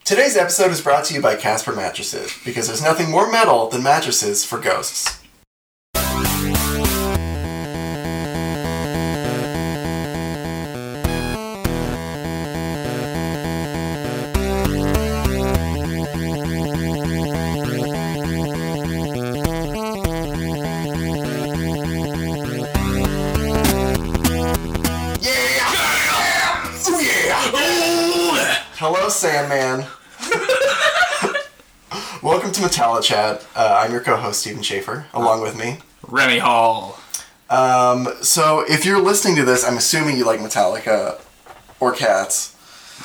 Today's episode is brought to you by Casper Mattresses, because there's nothing more metal than mattresses for ghosts. Hello, Sandman. Welcome to Metallica Chat. I'm your co-host, Stephen Schaefer, along with me, Remy Hall. So if you're listening to this, I'm assuming you like Metallica or cats.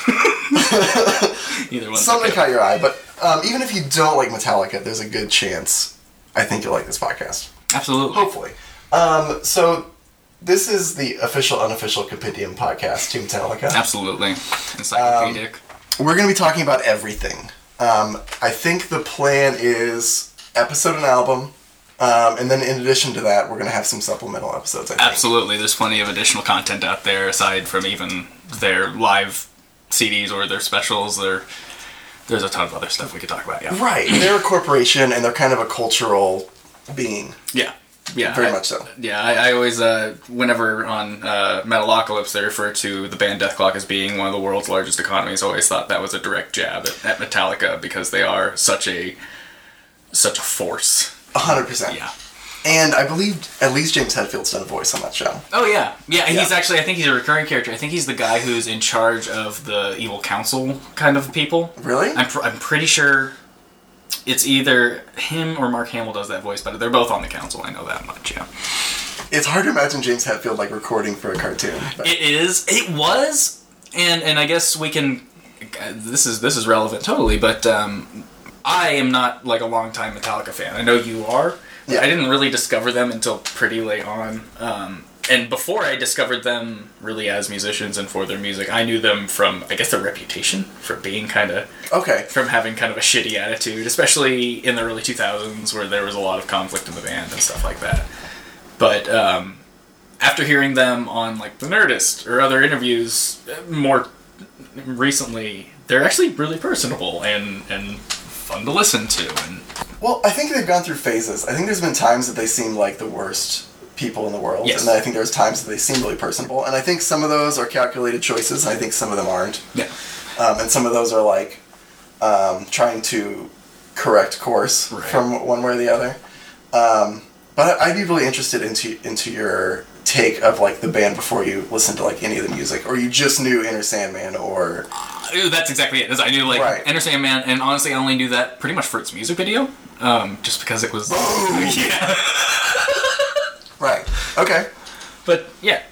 Either one. Something caught your eye, but even if you don't like Metallica, there's a good chance I think you'll like this podcast. Absolutely. Hopefully. So this is the official, unofficial compendium podcast to Metallica. Absolutely. Encyclopedic. We're going to be talking about everything. I think the plan is episode and album, and then in addition to that, we're going to have some supplemental episodes, I think. Absolutely. There's plenty of additional content out there aside from even their live CDs or their specials. There's a ton of other stuff we could talk about, yeah. Right. They're a corporation, and they're kind of a cultural being. Yeah. Yeah, very much so. Yeah, I always, whenever on Metalocalypse they refer to the band Death Clock as being one of the world's largest economies, I always thought that was a direct jab at Metallica because they are such a force. 100%. Yeah. And I believe at least James Hetfield's done a voice on that show. Oh, yeah. Yeah, he's actually, I think he's a recurring character. I think he's the guy who's in charge of the evil council kind of people. Really? I'm pretty sure it's either him or Mark Hamill does that voice, but they're both on the council, I know that much, yeah. It's hard to imagine James Hetfield, like, recording for a cartoon. But. It was, and I guess we can, this is relevant totally, but I am not, like, a long-time Metallica fan. I know you are. Yeah. I didn't really discover them until pretty late on, and before I discovered them really as musicians and for their music, I knew them from, I guess, their reputation for being kind of... Okay. From having kind of a shitty attitude, especially in the early 2000s where there was a lot of conflict in the band and stuff like that. But after hearing them on, like, The Nerdist or other interviews more recently, they're actually really personable and fun to listen to. And well, I think they've gone through phases. I think there's been times that they seem like the worst people in the world, yes. And then I think there's times that they seem really personable, and I think some of those are calculated choices, and I think some of them aren't. Yeah. And some of those are like trying to correct course from one way or the other. But I'd be really interested into your take of like the band before you listened to like any of the music, or you just knew Enter Sandman, or that's exactly it. I knew like Enter Sandman, and honestly, I only knew that pretty much for its music video, just because it was. Yeah. Right. Okay. But yeah,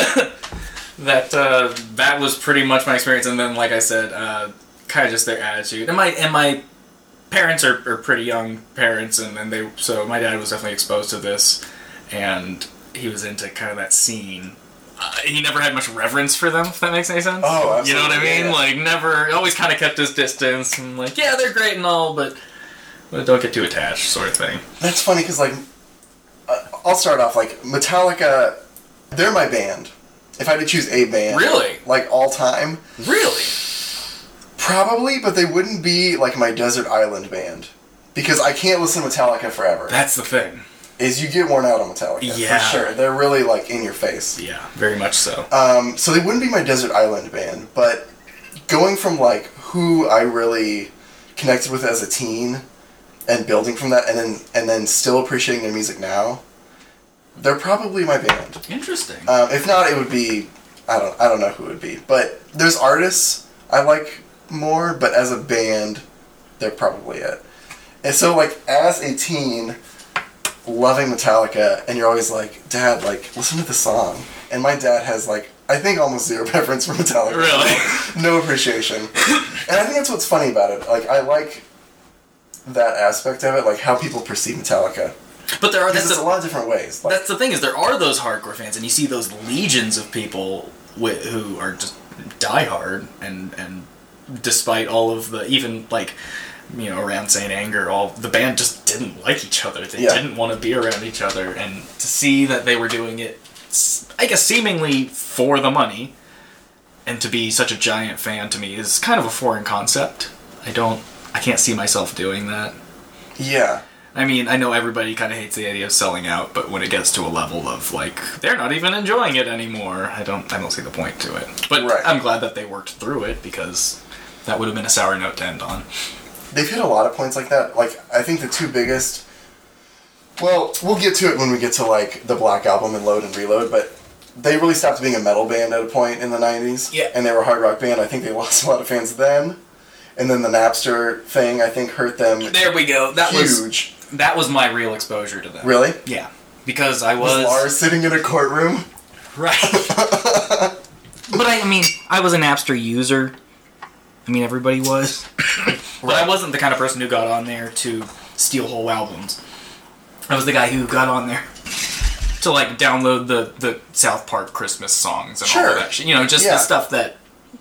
that was pretty much my experience, and then like I said, kind of just their attitude, and my parents are pretty young parents, and so my dad was definitely exposed to this, and he was into kind of that scene. He never had much reverence for them, if that makes any sense. Oh, absolutely. You know what I mean? Yeah. Like never, always kind of kept his distance, and like yeah, they're great and all, but don't get too attached, sort of thing. That's funny because like. I'll start off, like, Metallica, they're my band. If I had to choose a band. Really? Like, all time. Really? Probably, but they wouldn't be, like, my Desert Island band. Because I can't listen to Metallica forever. That's the thing. Is you get worn out on Metallica. Yeah. For sure. They're really, like, in your face. Yeah, very much so. So they wouldn't be my Desert Island band, but going from, like, who I really connected with as a teen and building from that, and then still appreciating their music now, they're probably my band. Interesting. If not, it would be I don't know who it would be. But there's artists I like more, but as a band, they're probably it. And so, like, as a teen, loving Metallica, and you're always like, Dad, like, listen to the song. And my dad has, like, I think almost zero preference for Metallica. Really? No appreciation. And I think that's what's funny about it. Like, I like that aspect of it, like how people perceive Metallica. But there are there's a lot of different ways. Like, that's the thing, is there are those hardcore fans, and you see those legions of people who are just diehard, and despite all of the, even like, you know, around Saint Anger, all the band just didn't like each other. They didn't want to be around each other, and to see that they were doing it, I guess, seemingly for the money, and to be such a giant fan to me is kind of a foreign concept. I can't see myself doing that. Yeah. I mean, I know everybody kind of hates the idea of selling out, but when it gets to a level of, like, they're not even enjoying it anymore, I don't see the point to it. But Right. I'm glad that they worked through it, because that would have been a sour note to end on. They've hit a lot of points like that. Like, I think the two biggest... Well, we'll get to it when we get to, like, the Black Album and Load and Reload, but they really stopped being a metal band at a point in the 90s. Yeah. And they were a hard rock band. I think they lost a lot of fans then. And then the Napster thing, I think, hurt them. There we go. Huge. That was my real exposure to them. Really? Yeah. Because I Was Lars sitting in a courtroom? Right. But I mean, I was a Napster user. I mean, everybody was. But I wasn't the kind of person who got on there to steal whole albums. I was the guy who got on there to, like, download the South Park Christmas songs and all of that shit. You know, just the stuff that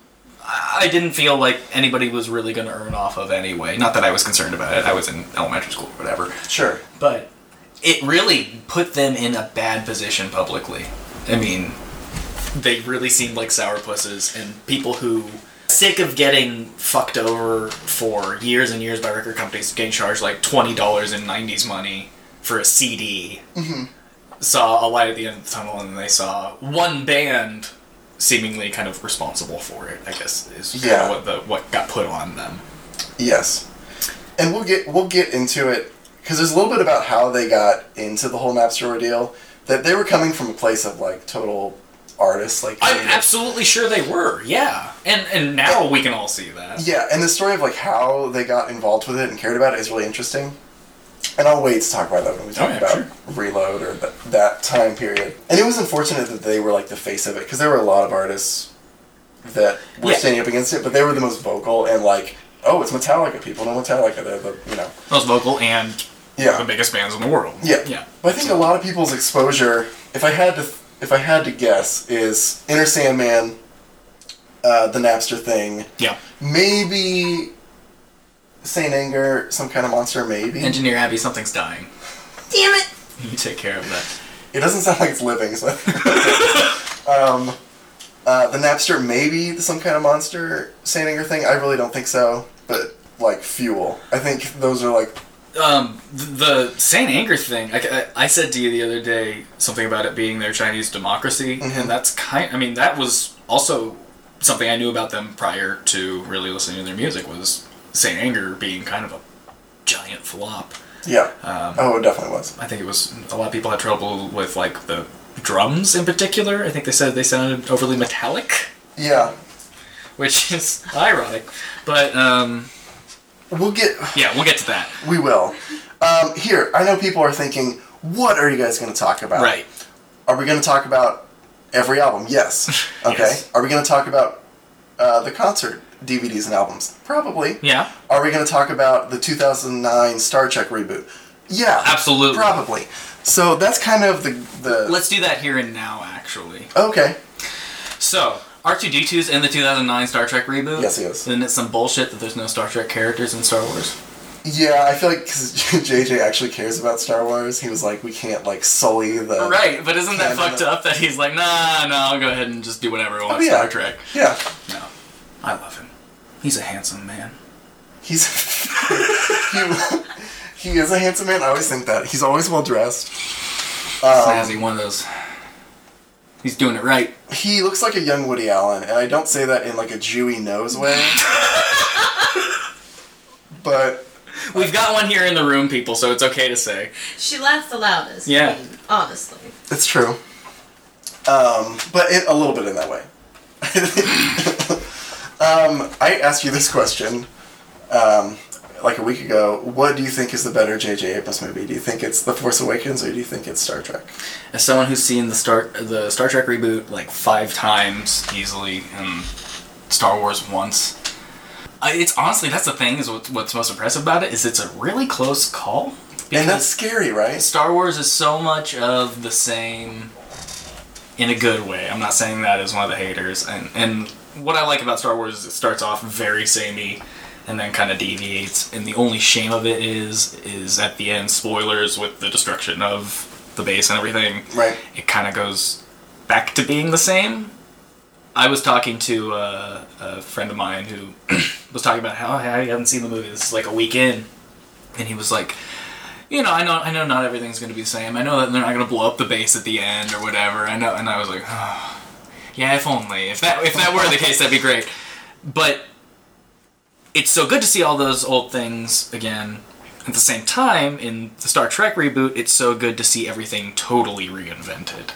I didn't feel like anybody was really going to earn off of anyway. Not that I was concerned about it. I was in elementary school or whatever. Sure. But it really put them in a bad position publicly. I mean, they really seemed like sourpusses, and people who, sick of getting fucked over for years and years by record companies, getting charged like $20 in 90s money for a CD, saw a light at the end of the tunnel, and they saw one band seemingly kind of responsible for it, I guess, is kind of what got put on them. Yes. And we'll get into it, because there's a little bit about how they got into the whole Napster ordeal, that they were coming from a place of, like, total artists. Like, I'm absolutely sure they were, yeah. And now we can all see that. Yeah, and the story of, like, how they got involved with it and cared about it is really interesting. And I'll wait to talk about that when we talk about Reload or that time period. And it was unfortunate that they were, like, the face of it, because there were a lot of artists that were standing up against it, but they were the most vocal and, like, oh, it's Metallica. People know Metallica. They're the, you know. Most vocal and the biggest bands in the world. Yeah. Yeah. But I think a lot of people's exposure, if I had to guess, is Inner Sandman, the Napster thing. Yeah. Maybe Saint Anger, Some Kind of Monster, maybe. Engineer Abby, Something's Dying. Damn it! You take care of that. It doesn't sound like it's living, so the Napster, maybe the Some Kind of Monster, Saint Anger thing. I really don't think so. But, like, Fuel. I think those are, like... The Saint Anger thing, I said to you the other day something about it being their Chinese democracy, and that's that was also something I knew about them prior to really listening to their music, was Saint Anger being kind of a giant flop. Yeah. It definitely was. I think it was, a lot of people had trouble with, like, the drums in particular. I think they said they sounded overly metallic. Yeah. Which is ironic. But, we'll get to that. We will. Here, I know people are thinking, what are you guys going to talk about? Right. Are we going to talk about every album? Yes. Okay. Yes. Are we going to talk about the concert DVDs and albums? Probably. Yeah. Are we going to talk about the 2009 Star Trek reboot? Yeah. Absolutely. Probably. So that's kind of the... Let's do that here and now, actually. Okay. So, R2-D2's in the 2009 Star Trek reboot. Yes, he is. Isn't it some bullshit that there's no Star Trek characters in Star Wars? Yeah, I feel like because JJ actually cares about Star Wars, he was like, we can't, like, sully the... Right, but isn't that fucked up that he's like, nah, I'll go ahead and just do whatever I want with Star Trek? Yeah. No. I love him. He's a handsome man. He's... he is a handsome man. I always think that. He's always well dressed. Snazzy, one of those. He's doing it right. He looks like a young Woody Allen, and I don't say that in, like, a Jewy nose way. But... We've got one here in the room, people, so it's okay to say. She laughs the loudest. Yeah. I mean, honestly. It's true. But a little bit in that way. I asked you this question, like a week ago. What do you think is the better J.J. Abrams movie? Do you think it's The Force Awakens, or do you think it's Star Trek? As someone who's seen the Star Trek reboot like 5 times easily, and Star Wars once, it's honestly, that's the thing, is what's most impressive about it, is it's a really close call. And that's scary, right? Star Wars is so much of the same in a good way. I'm not saying that as one of the haters. And what I like about Star Wars is it starts off very samey and then kind of deviates. And the only shame of it is at the end, spoilers with the destruction of the base and everything. Right. It kind of goes back to being the same. I was talking to a friend of mine who was talking about how I hadn't seen the movie. This is like a week in, and he was like, I know not everything's going to be the same. I know that they're not going to blow up the base at the end or whatever. I know, and I was like, oh, yeah, if only. If that were the case, that'd be great. But it's so good to see all those old things again. At the same time, in the Star Trek reboot, it's so good to see everything totally reinvented.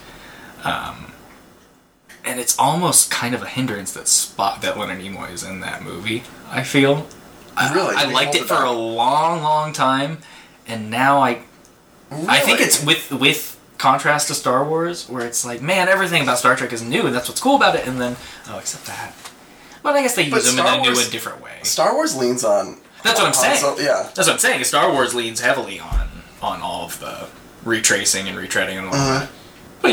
And it's almost kind of a hindrance that Leonard Nimoy is in that movie, I feel. Really? I liked it for a long, long time, and now I think it's with contrast to Star Wars, where it's like, man, everything about Star Trek is new, and that's what's cool about it, and then, except that. But I guess they use them in a new and different way. Star Wars leans on... That's what I'm saying. Yeah. That's what I'm saying. Star Wars leans heavily on all of the retracing and retreading and all that. But,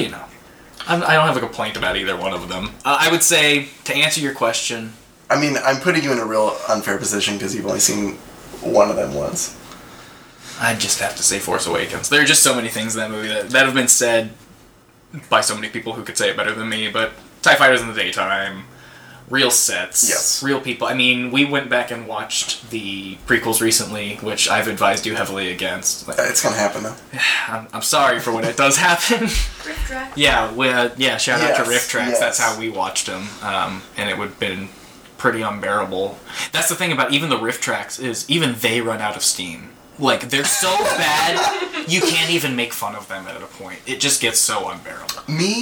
I don't have a complaint about either one of them. I would say, to answer your question... I mean, I'm putting you in a real unfair position because you've only seen one of them once. I'd just have to say Force Awakens. There are just so many things in that movie that have been said by so many people who could say it better than me, but TIE Fighters in the daytime, real sets, yes, real people. I mean, we went back and watched the prequels recently, which I've advised you heavily against. It's gonna happen, though. I'm sorry for when it does happen. Riff Trax? Yeah, shout out to Riff Trax. Yes. That's how we watched them, and it would have been pretty unbearable. That's the thing about even the Riff Tracks is even they run out of steam. Like, they're so bad, you can't even make fun of them at a point. It just gets so unbearable.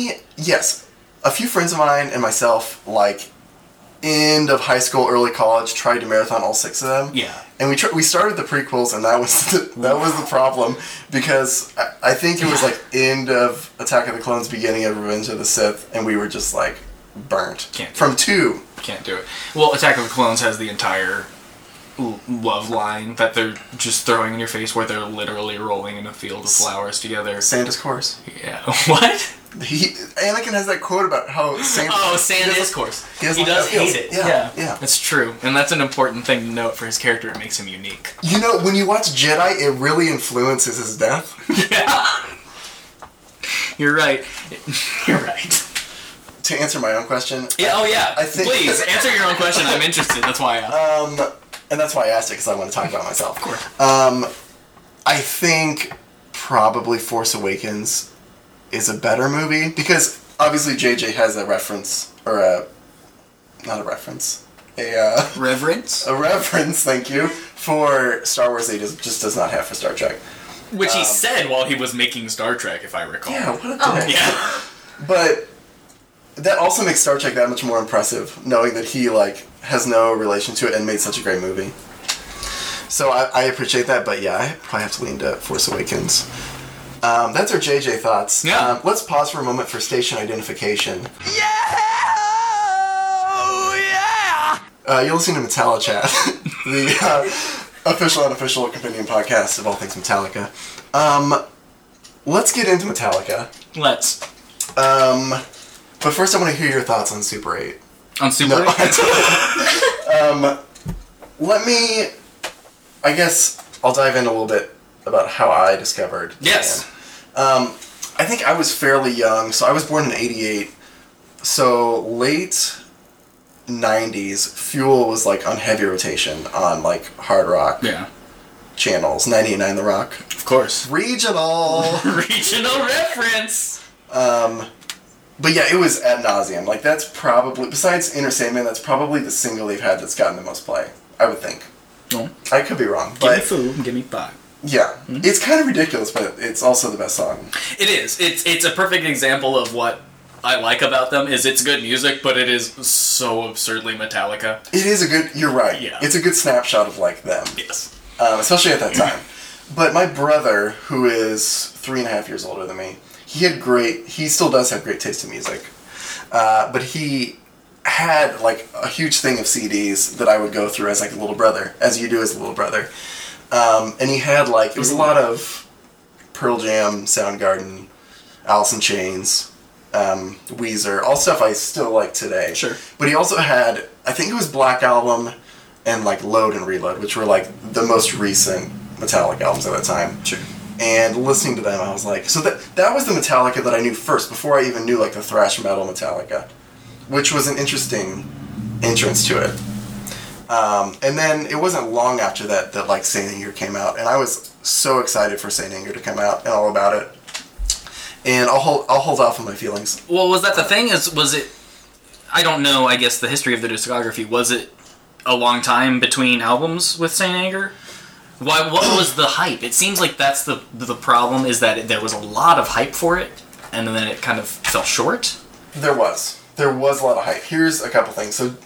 Yes. A few friends of mine and myself, like, end of high school, early college, tried to marathon all 6 of them. Yeah. And we started the prequels, and that was the problem, because I think it was, like, end of Attack of the Clones, beginning of Revenge of the Sith, and we were just, like, burnt. From 2. Can't do it. Well, Attack of the Clones has the entire love line that they're just throwing in your face, where they're literally rolling in a field of flowers together. Santa's course. Yeah. What? Anakin has that quote about how Santa... Oh, Santa's course. He does hate it. Yeah. It's true. And that's an important thing to note for his character. It makes him unique. When you watch Jedi, it really influences his death. Yeah. You're right. You're right. To answer my own question... Yeah, I think... Please, answer your own question. I'm interested. That's why I asked. And that's why I asked it, because I want to talk about myself. Of course. I think probably Force Awakens is a better movie, because obviously JJ has a reference, or not a reference, reverence? A reference, thank you, for Star Wars that he just does not have for Star Trek. Which he said while he was making Star Trek, if I recall. Yeah, what a dick. Yeah. But that also makes Star Trek that much more impressive, knowing that he, has no relation to it and made such a great movie. So I appreciate that, but yeah, I probably have to lean to Force Awakens. That's our JJ thoughts. Yeah. Let's pause for a moment for station identification. Yeah! You're listening to Metallica Chat, the official and unofficial companion podcast of all things Metallica. Let's get into Metallica. Let's. But first I want to hear your thoughts on Super 8. On Super 8? I guess I'll dive in a little bit about how I discovered the Yes. band. I think I was fairly young, so I was born in 88. So late 90s, Fuel was on heavy rotation on hard rock channels. 98.9 The Rock. Of course. Regional reference! But yeah, it was ad nauseum. That's probably, besides Inner Sandman, that's probably the single they've had that's gotten the most play. I would think. No. I could be wrong. Give me food, give me pie. Yeah. Mm-hmm. It's kind of ridiculous, but it's also the best song. It is. It's a perfect example of what I like about them, is it's good music, but it is so absurdly Metallica. It is a good, you're right. Yeah. It's a good snapshot of them. Yes. Especially at that time. But my brother, who is 3.5 years older than me, he still does have great taste in music. But he had a huge thing of CDs that I would go through as a little brother, as you do as a little brother. And he had it was a lot of Pearl Jam, Soundgarden, Alice in Chains, Weezer, all stuff I still like today. Sure. But he also had, I think it was Black Album and Load and Reload, which were the most recent Metallica albums at that time. Sure. And listening to them, I was so that was the Metallica that I knew first, before I even knew the thrash metal Metallica, which was an interesting entrance to it. And then it wasn't long after that like Saint Anger came out, and I was so excited for Saint Anger to come out and all about it. And I'll hold off on my feelings. Well, was that the thing? Was it? I don't know. I guess the history of the discography. Was it a long time between albums with Saint Anger? Why? What was the hype? It seems like that's the problem. Is that there was a lot of hype for it, and then it kind of fell short. There was a lot of hype. Here's a couple things. So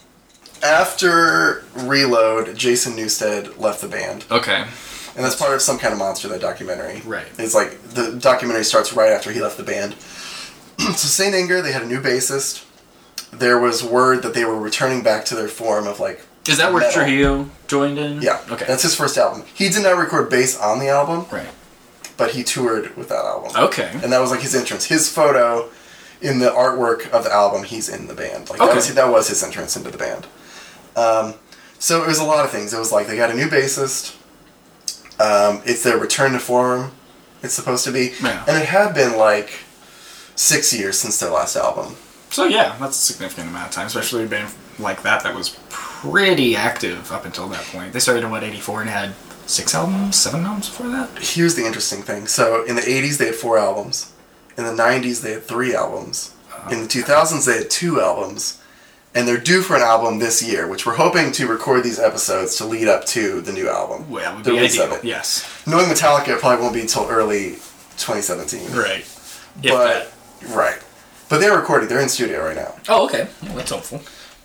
after Reload, Jason Newsted left the band. Okay. And that's part of Some Kind of Monster, that documentary. Right. It's like, the documentary starts right after he left the band. So Saint Anger, they had a new bassist. There was word that they were returning back to their form of like Is that where metal. Trujillo joined in? Yeah. Okay. That's his first album. He did not record bass on the album. Right. But he toured with that album. Okay. And that was like his entrance. His photo in the artwork of the album, he's in the band. Like that was his entrance into the band. So it was a lot of things. It was like they got a new bassist. It's their return to form, it's supposed to be. Yeah. And it had been like 6 years since their last album. So yeah, that's a significant amount of time, especially a band like that was pretty active up until that point. They started in, 84 and had 7 albums before that? Here's the interesting thing. So in the 80s, they had 4 albums. In the 90s, they had 3 albums. In the 2000s, they had 2 albums. And they're due for an album this year, which we're hoping to record these episodes to lead up to the new album. Well, that would the be release ideal. of it. Yes. Knowing Metallica, it probably won't be until early 2017. Right. But But they're recording. They're in studio right now. Oh, okay. Well, that's helpful.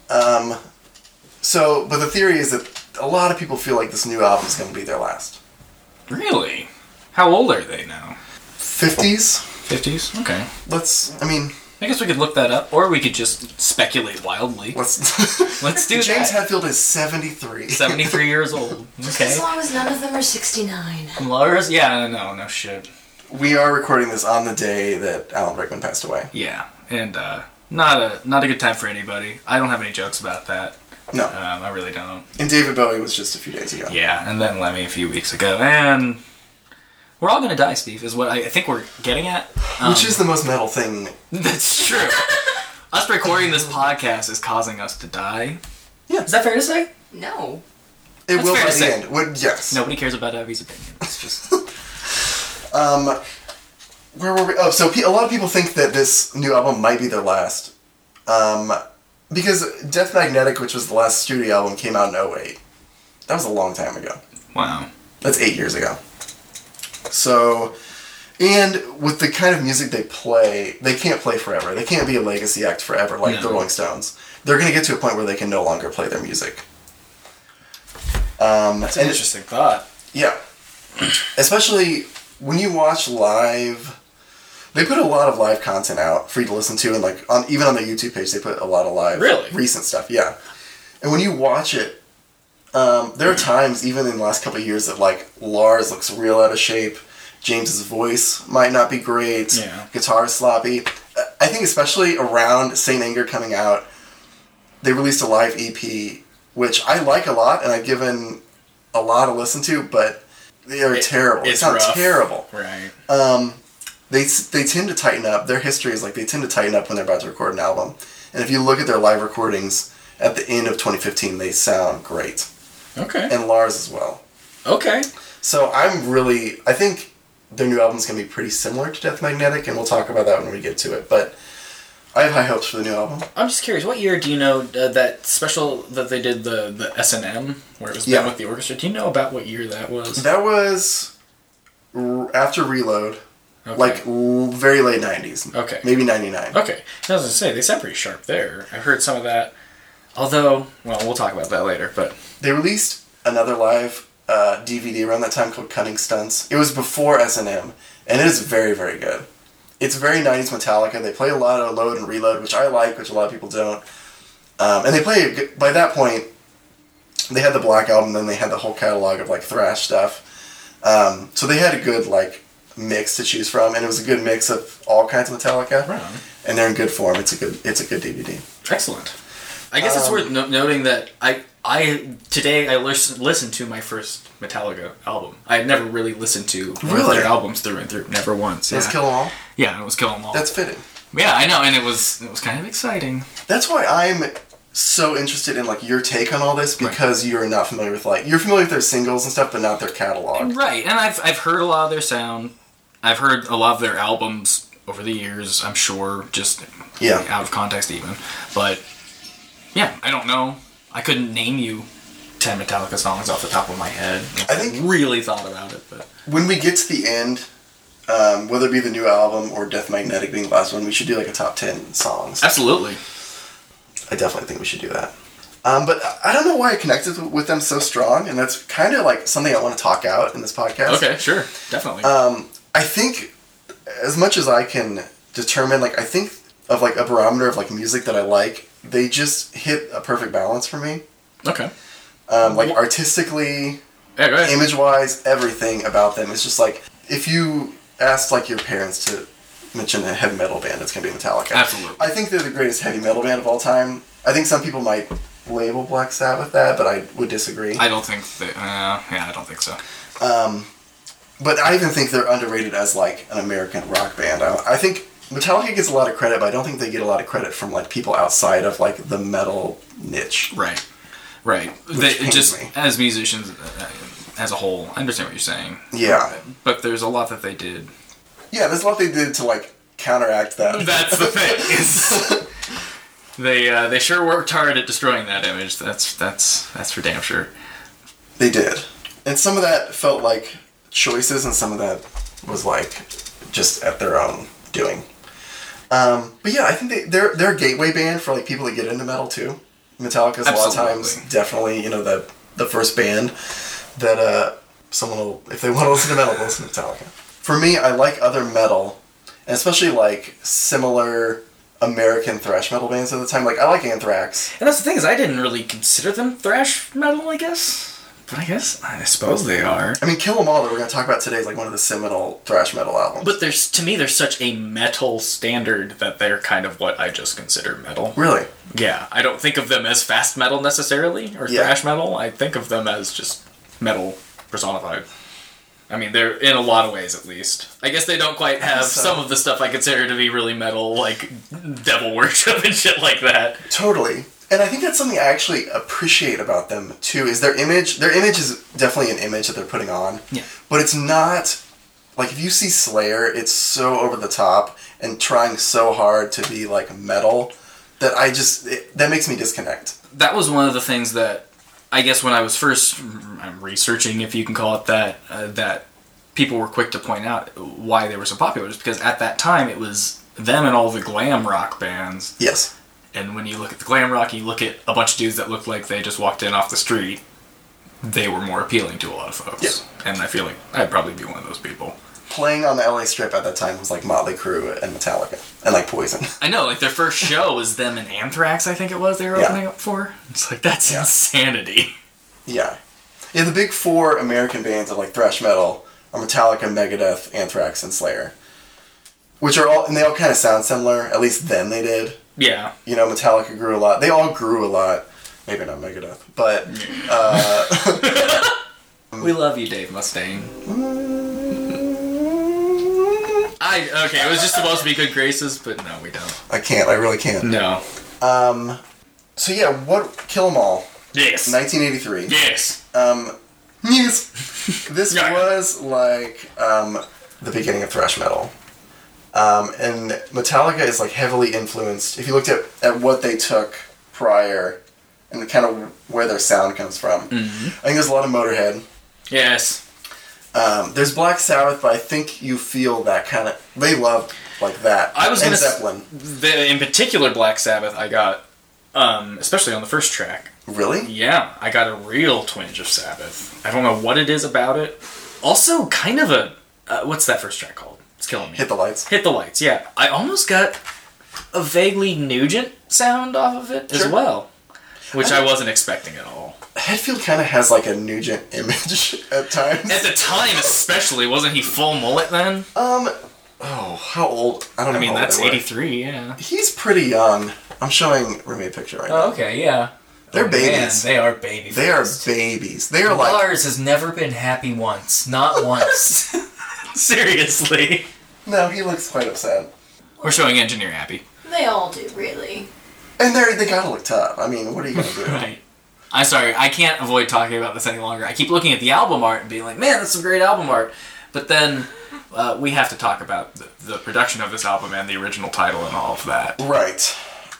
But the theory is that a lot of people feel like this new album is going to be their last. Really? How old are they now? 50s? 50s? Okay. I guess we could look that up, or we could just speculate wildly. Let's do James that. Hetfield is 73. 73 years old. Okay. As long as none of them are 69. Lars? Yeah, no shit. We are recording this on the day that Alan Rickman passed away. Yeah, and not a good time for anybody. I don't have any jokes about that. No. I really don't. And David Bowie was just a few days ago. Yeah, and then Lemmy a few weeks ago, and we're all gonna die, Steve, is what I think we're getting at. Which is the most metal thing. That's true. Us recording this podcast is causing us to die. Yeah. Is that fair to say? No. It That's will fair by to the say. end. Yes. Nobody cares about Abby's opinion. It's just... Where were we? Oh, so a lot of people think that this new album might be their last. Because Death Magnetic, which was the last studio album, came out in 2008. That was a long time ago. Wow. That's 8 years ago. So, and with the kind of music they play, they can't play forever. They can't be a legacy act forever like the Rolling Stones. They're going to get to a point where they can no longer play their music. That's an interesting thought. Yeah. Especially when you watch live, they put a lot of live content out for you to listen to, and like even on their YouTube page, they put a lot of live recent stuff. Yeah. And when you watch it, there are times, even in the last couple of years, that like Lars looks real out of shape. James's voice might not be great. Yeah. Guitar's sloppy. I think especially around Saint Anger coming out, they released a live EP, which I like a lot, and I've given a lot to listen to, but they are terrible. It sounds terrible. Right. They tend to tighten up. Their history is like they tend to tighten up when they're about to record an album. And if you look at their live recordings at the end of 2015, they sound great. Okay. And Lars as well. Okay. So I think their new album's going to be pretty similar to Death Magnetic, and we'll talk about that when we get to it. But I have high hopes for the new album. I'm just curious, what year do you know that special that they did, the S&M, where it was done with the orchestra? Do you know about what year that was? That was after Reload. Okay. Like very late 90s. Okay. Maybe 99. Okay. I was going to say, they sound pretty sharp there. I heard some of that. Although, well, we'll talk about that later, but... They released another live DVD around that time called Cunning Stunts. It was before S&M, and it is very, very good. It's very 90s Metallica. They play a lot of Load and Reload, which I like, which a lot of people don't. And they play... By that point, they had the Black Album, then they had the whole catalog of, like, thrash stuff. So they had a good, like... mix to choose from, and it was a good mix of all kinds of Metallica. Right. And they're in good form. It's a good DVD. Excellent. I guess it's worth noting that today I listened to my first Metallica album. I had never really listened to one of their albums through and through. Never once. It was Kill 'Em All? Yeah, it was Kill 'Em All. That's fitting. Yeah, I know, and it was kind of exciting. That's why I'm so interested in like your take on all this because you're not familiar with you're familiar with their singles and stuff, but not their catalog. Right, and I've heard a lot of their sound. I've heard a lot of their albums over the years. I'm sure, just out of context even. But yeah, I don't know. I couldn't name you 10 Metallica songs off the top of my head. I think really thought about it, but when we get to the end, whether it be the new album or Death Magnetic being the last one, we should do like a top 10 songs. Absolutely. I definitely think we should do that. But I don't know why I connected with them so strong, and that's kind of like something I want to talk out in this podcast. Okay, sure. Definitely. I think, as much as I can determine, like, I think of like a barometer of like music that I like, they just hit a perfect balance for me. Okay. Like artistically, image-wise, everything about them is just like, if you asked like your parents to mention a heavy metal band, it's gonna be Metallica. Absolutely. I think they're the greatest heavy metal band of all time. I think some people might label Black Sabbath that, but I would disagree. I don't think I don't think so. But I even think they're underrated as like an American rock band. I think Metallica gets a lot of credit, but I don't think they get a lot of credit from like people outside of like the metal niche. Right. Just me. As musicians, as a whole, I understand what you're saying. Yeah. But there's a lot that they did. Yeah, there's a lot they did to like counteract that. That's the thing. They sure worked hard at destroying that image. That's for damn sure. They did, and some of that felt like choices, and some of that was like just at their own doing. But yeah, I think they're a gateway band for like people that get into metal too. Metallica's a lot of times definitely the first band that someone will, if they want to listen to metal, they'll listen to Metallica. For me, I like other metal, and especially like similar American thrash metal bands at the time. Like I like Anthrax. And that's the thing is, I didn't really consider them thrash metal, I guess. But I suppose they are. I mean, Kill 'Em All that we're going to talk about today is like one of the seminal thrash metal albums. But to me, there's such a metal standard that they're kind of what I just consider metal. Really? Yeah. I don't think of them as fast metal necessarily, or thrash metal. I think of them as just metal personified. I mean, they're in a lot of ways, at least. I guess they don't quite have some of the stuff I consider to be really metal, like devil worship and shit like that. Totally. And I think that's something I actually appreciate about them, too, is their image. Their image is definitely an image that they're putting on. Yeah. But it's not... Like, if you see Slayer, it's so over the top and trying so hard to be, like, metal that that makes me disconnect. That was one of the things that, I guess when I was first researching, if you can call it that, that people were quick to point out why they were so popular. Just because at that time, it was them and all the glam rock bands. Yes. And when you look at the glam rock, you look at a bunch of dudes that looked like they just walked in off the street, they were more appealing to a lot of folks. Yeah. And I feel like I'd probably be one of those people. Playing on the LA Strip at that time was like Motley Crue and Metallica. And like Poison. I know, like their first show was them and Anthrax, I think it was, they were opening up for. It's like, that's insanity. Yeah. Yeah, the big four American bands of like thrash metal are Metallica, Megadeth, Anthrax, and Slayer. Which are all, and they all kind of sound similar, at least then they did. Yeah. Metallica grew a lot. They all grew a lot. Maybe not Megadeth, but... we love you, Dave Mustaine. Okay, it was just supposed to be good graces, but no, we don't. I can't. I really can't. No. So yeah, Kill 'Em All. Yes. 1983. Yes. Yes. This was like the beginning of thrash metal. And Metallica is like heavily influenced. If you looked at what they took prior and kind of where their sound comes from, I think there's a lot of Motorhead. Yes. There's Black Sabbath, but I think you feel that kind of... They love like that. I was and Zeppelin. In particular, Black Sabbath, I got, especially on the first track. Really? Yeah, I got a real twinge of Sabbath. I don't know what it is about it. Also, kind of a... what's that first track called? It's killing me. Hit the Lights. Hit the Lights, yeah. I almost got a vaguely Nugent sound off of it as well, which I wasn't expecting at all. Hetfield kind of has like a Nugent image at times. At the time, especially, wasn't he full mullet then? How old? I don't know. I mean, that's 83, yeah. He's pretty young. I'm showing Remy a picture right now. Oh, okay, yeah. They're babies. Man, they are babies. They are babies. They are like... Lars has never been happy once. Not once. Seriously. No, he looks quite upset. We're showing Engineer happy. They all do, really. And they gotta look tough. I mean, what are you gonna do? Right. I'm sorry, I can't avoid talking about this any longer. I keep looking at the album art and being like, man, that's some great album art. But then we have to talk about the production of this album and the original title and all of that. Right.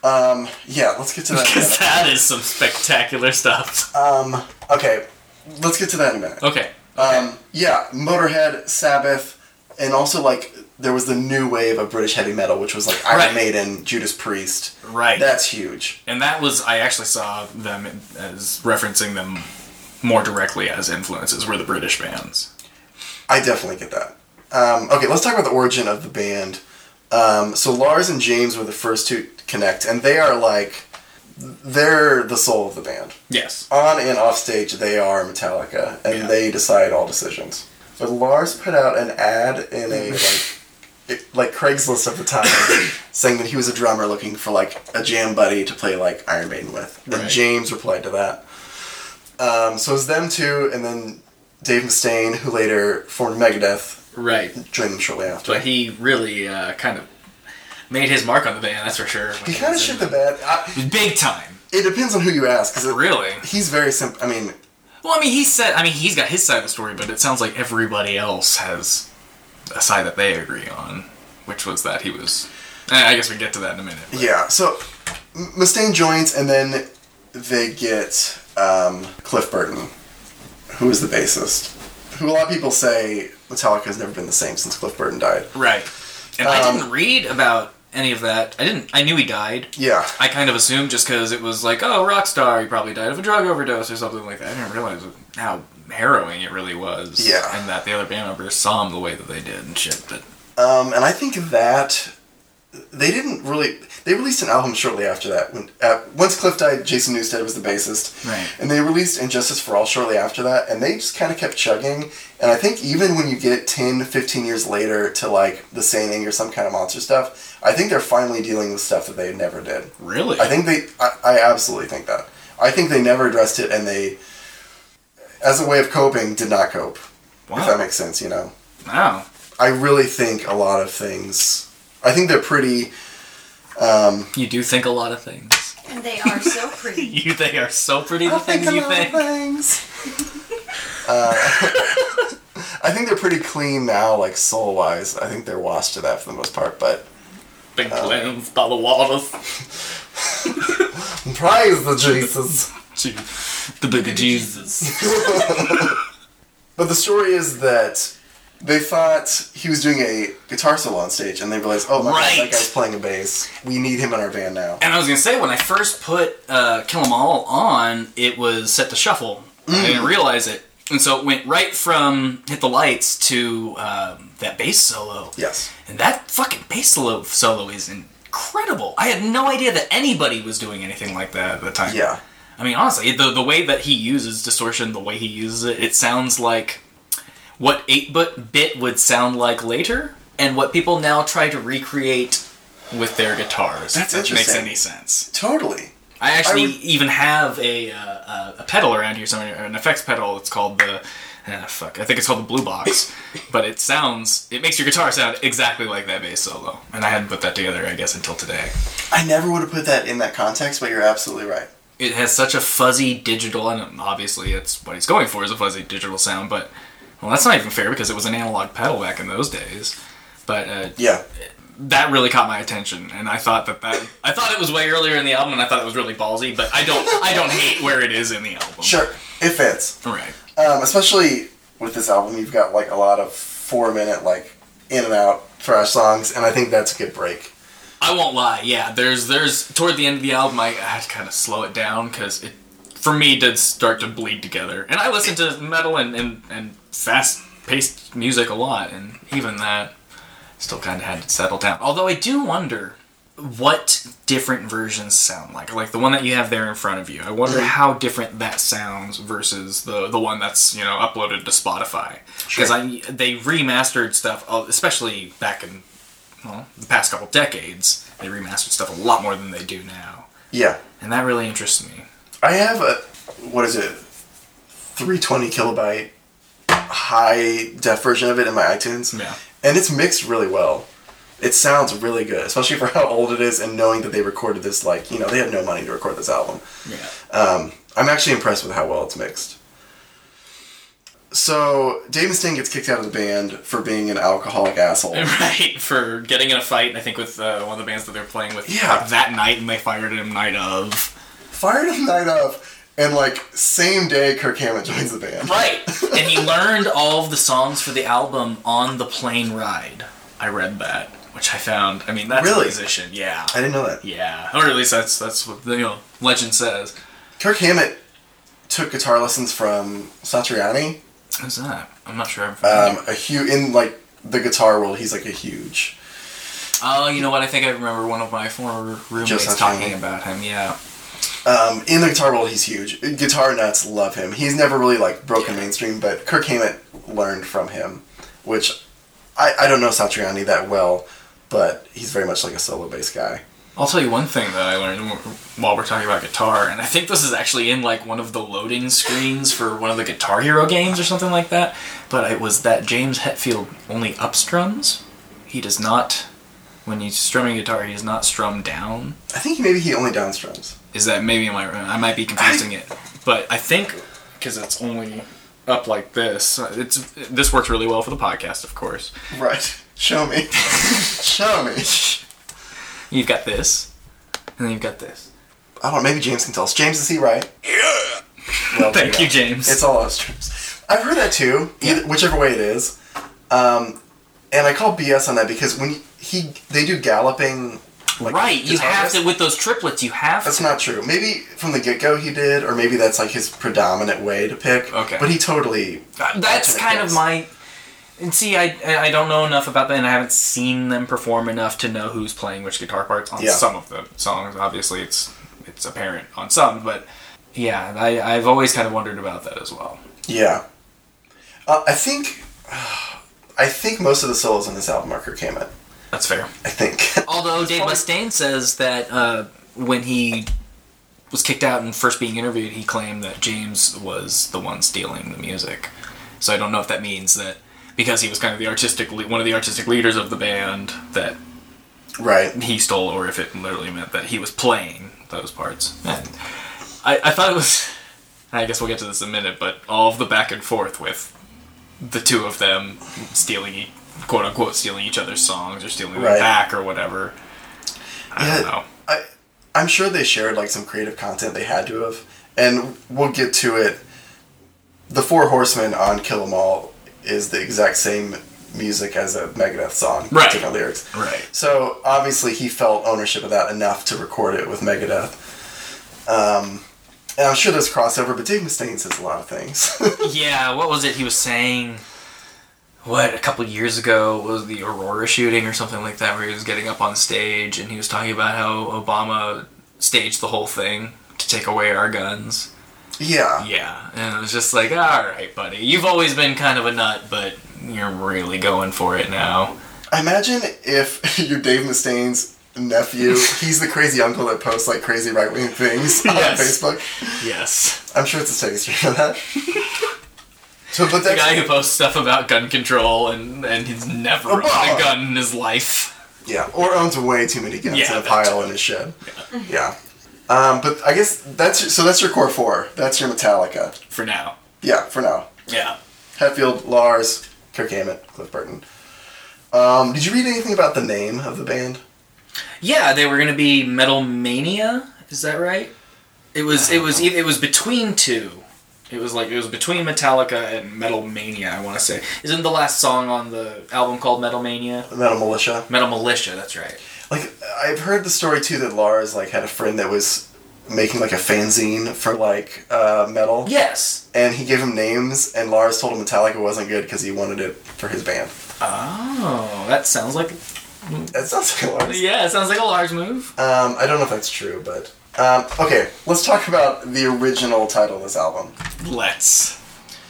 Yeah, let's get to that in a Because minute. that is some spectacular stuff. Okay, let's get to that in a minute. Okay. Yeah, Motorhead, Sabbath, and also, like, there was the new wave of British heavy metal, which was, like, Iron Right. Maiden, Judas Priest. Right. That's huge. And that was, I actually saw them as referencing them more directly as influences, were the British bands. I definitely get that. Okay, let's talk about the origin of the band. So Lars and James were the first to connect, and they are, like, they're the soul of the band. Yes. On and off stage, they are Metallica, and they decide all decisions. But Lars put out an ad in a, like Craigslist of the time, saying that he was a drummer looking for, like, a jam buddy to play, like, Iron Maiden with. And Right. James replied to that. So it was them two, and then Dave Mustaine, who later formed Megadeth, Right. joined them shortly after. But he really kind of made his mark on the band, that's for sure. He kind of shit the bed. Big time. It depends on who you ask, because Really? he's very simple. I mean, Well, I mean, he's got his side of the story, but it sounds like everybody else has a side that they agree on, which was that he was... I guess we can get to that in a minute. But. yeah. So Mustaine joins, and then they get Cliff Burton, who is the bassist, who a lot of people say Metallica has never been the same since Cliff Burton died. Right. And I didn't read about any of that. I knew he died. Yeah. I kind of assumed just because it was like, oh, rock star, he probably died of a drug overdose or something like that. I didn't realize how harrowing it really was. Yeah. And that the other band members saw him the way that they did and shit. But And I think that they didn't really... They released an album shortly after that. Once Cliff died, Jason Newsted was the bassist. Right. And they released Injustice for All shortly after that, and they just kind of kept chugging. And I think even when you get 10, 15 years later to, like, The Saning or some kind of monster stuff, I think they're finally dealing with stuff that they never did. really? I think I absolutely think that. I think they never addressed it, and they, as a way of coping, did not cope. Wow. If that makes sense, you know? Wow. I really think a lot of things... I think they're pretty... You do think a lot of things. And they are so pretty. They are so pretty, the things you think. Things. I think they're pretty clean now, like soul-wise. I think they're washed to that for the most part, but... Big cleansed by the waters. Praise the Jesus! The big Jesus. But the story is that they thought he was doing a guitar solo on stage, and they realized, oh my god, Right. that guy's playing a bass. We need him in our band now. And I was gonna say, when I first put Kill 'Em All on, it was set to shuffle. I didn't realize it. And so it went right from Hit the Lights to that bass solo. Yes. And that fucking bass solo is incredible. I had no idea that anybody was doing anything like that at the time. Yeah. I mean, honestly, the way that he uses distortion, the way he uses it, it sounds like what 8-bit would sound like later, and what people now try to recreate with their guitars. That's if that makes interesting. any sense. Totally. I actually I would- even have a pedal around here somewhere, an effects pedal. It's called the... I think it's called the Blue Box. But it makes your guitar sound exactly like that bass solo. And I hadn't put that together, I guess, until today. I never would have put that in that context, but you're absolutely right. It has such a fuzzy digital, and obviously it's what he's going for is a fuzzy digital sound, but, well, that's not even fair because it was an analog pedal back in those days. But, Yeah. that really caught my attention, and I thought I thought it was way earlier in the album, and I thought it was really ballsy, but I don't hate where it is in the album. Sure. It fits. Right. Especially with this album, you've got like a lot of 4-minute, like, in and out thrash songs, and I think that's a good break. I won't lie, yeah, there's toward the end of the album, I had to kind of slow it down, because it, for me, did start to bleed together. And I listen to metal and fast-paced music a lot, and even that still kind of had to settle down. Although I do wonder what different versions sound like. Like the one that you have there in front of you. I wonder how different that sounds versus the one that's, uploaded to Spotify. Because they remastered stuff, especially back in the past couple decades. They remastered stuff a lot more than they do now. Yeah. And that really interests me. I have a, 320 kilobyte high def version of it in my iTunes. Yeah. And it's mixed really well. It sounds really good, especially for how old it is and knowing that they recorded this, like, you know, they had no money to record this album. Yeah. I'm actually impressed with how well it's mixed. So, Dave Mustaine gets kicked out of the band for being an alcoholic asshole. Right, for getting in a fight, I think, with one of the bands that they're playing with Yeah. like, that night, and they fired him night of. Fired him night of, and, like, same day Kirk Hammett joins the band. Right, and he learned all of the songs for the album on the plane ride. I read that, which I found, I mean, that's Really? a musician, yeah. I didn't know that. Yeah, or at least that's what the legend says. Kirk Hammett took guitar lessons from Satriani. Who's that? I'm not sure. I'm familiar. In, like, the guitar world, he's, like, a huge... Oh, you know what? I think I remember one of my former roommates Just talking Satriani. about him, yeah. In the guitar world, he's huge. Guitar nuts love him. He's never really, like, broken mainstream, but Kirk Hammett learned from him, which I don't know Satriani that well, but he's very much like a solo bass guy. I'll tell you one thing that I learned while we're talking about guitar, and I think this is actually in like one of the loading screens for one of the Guitar Hero games or something like that, but it was that James Hetfield only upstrums. He does not, when he's strumming guitar, he does not strum down. I think maybe he only downstrums. Is that maybe I might be confusing it, but I think because it's only up like this, this works really well for the podcast, of course. Right. Show me. Show me. You've got this, and then you've got this. I don't know, maybe James can tell us. James, is he right? Yeah! Well, Thank you, James. It's all upstrums. I've heard that too, whichever way it is. And I call BS on that because when they do galloping... Like, right, you have guitarist. to, with those triplets, you have That's to. not true. Maybe from the get-go he did, or maybe that's like his predominant way to pick. Okay. But he totally... That's kind picks. of my... And see, I don't know enough about them, and I haven't seen them perform enough to know who's playing which guitar parts on some of the songs. Obviously, it's apparent on some, but yeah, I've always kind of wondered about that as well. Yeah. I think most of the solos on this album are Kirk Hammett. That's fair. I think. Although Dave Mustaine says that when he was kicked out and first being interviewed, he claimed that James was the one stealing the music. So I don't know if that means that because he was kind of one of the artistic leaders of the band that Right. he stole, or if it literally meant that he was playing those parts. And I thought it was... I guess we'll get to this in a minute, but all of the back and forth with the two of them stealing, quote-unquote, stealing each other's songs or stealing them back or whatever. I don't know. I'm sure they shared like some creative content they had to have, and we'll get to it. The Four Horsemen on Kill 'Em All is the exact same music as a Megadeth song, Right. different lyrics. Right. So obviously he felt ownership of that enough to record it with Megadeth. And I'm sure there's crossover, but Dave Mustaine says a lot of things. Yeah, what was it he was saying? A couple years ago was the Aurora shooting or something like that, where he was getting up on stage and he was talking about how Obama staged the whole thing to take away our guns. Yeah. Yeah, and it was just like, alright, buddy, you've always been kind of a nut, but you're really going for it now. I imagine if you're Dave Mustaine's nephew, he's the crazy uncle that posts like crazy right-wing things on Facebook. Yes. I'm sure it's a steady stream of that. So, but The that's guy who posts stuff about gun control and he's never owned a gun in his life. yeah, or owns way too many guns Yeah, in a that pile too. in his shed. Yeah. But I guess that's your core four. That's your Metallica. For now. Yeah, for now. Yeah. Hetfield, Lars, Kirk Hammett, Cliff Burton. Did you read anything about the name of the band? Yeah, they were going to be Metal Mania. Is that right? It was between two. It was between Metallica and Metal Mania, I want to say. Isn't the last song on the album called Metal Mania? Metal Militia. Metal Militia, that's right. Like, I've heard the story too that Lars like had a friend that was making like a fanzine for like metal. Yes. And he gave him names, and Lars told him Metallica wasn't good because he wanted it for his band. Oh, that sounds like... That sounds like Lars. Yeah, it sounds like a Lars move. I don't know if that's true, but... okay, let's talk about the original title of this album. Let's.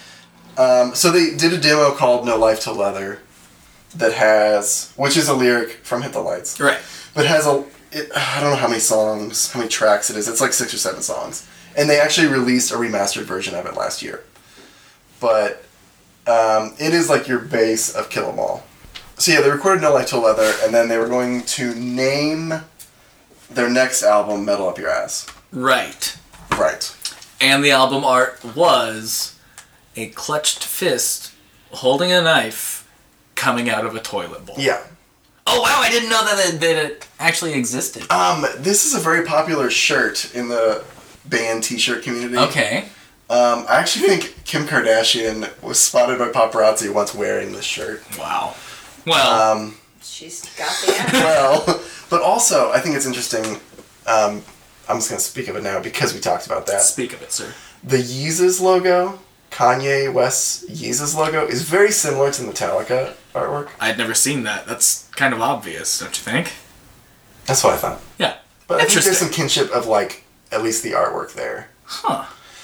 So they did a demo called No Life Till Leather that has... Which is a lyric from Hit the Lights. Right. But has I don't know how many songs, how many tracks it is. It's like 6 or 7 songs. And they actually released a remastered version of it last year. But it is like your base of Kill 'Em All. So yeah, they recorded No Life Till Leather, and then they were going to name their next album Metal Up Your Ass. Right. Right. And the album art was a clutched fist holding a knife coming out of a toilet bowl. Yeah. Oh wow, I didn't know that it actually existed. This is a very popular shirt in the band t-shirt community. Okay. I actually think Kim Kardashian was spotted by paparazzi once wearing this shirt. Wow. Well, She's got the answer. Well, but also, I think it's interesting, I'm just going to speak of it now because we talked about that. speak of it, sir. The Yeezus logo, Kanye West's Yeezus logo, is very similar to the Metallica artwork. I'd never seen that. That's kind of obvious, don't you think? That's what I thought. Yeah. But I think there's Interesting. some kinship of, like, at least the artwork there. Huh.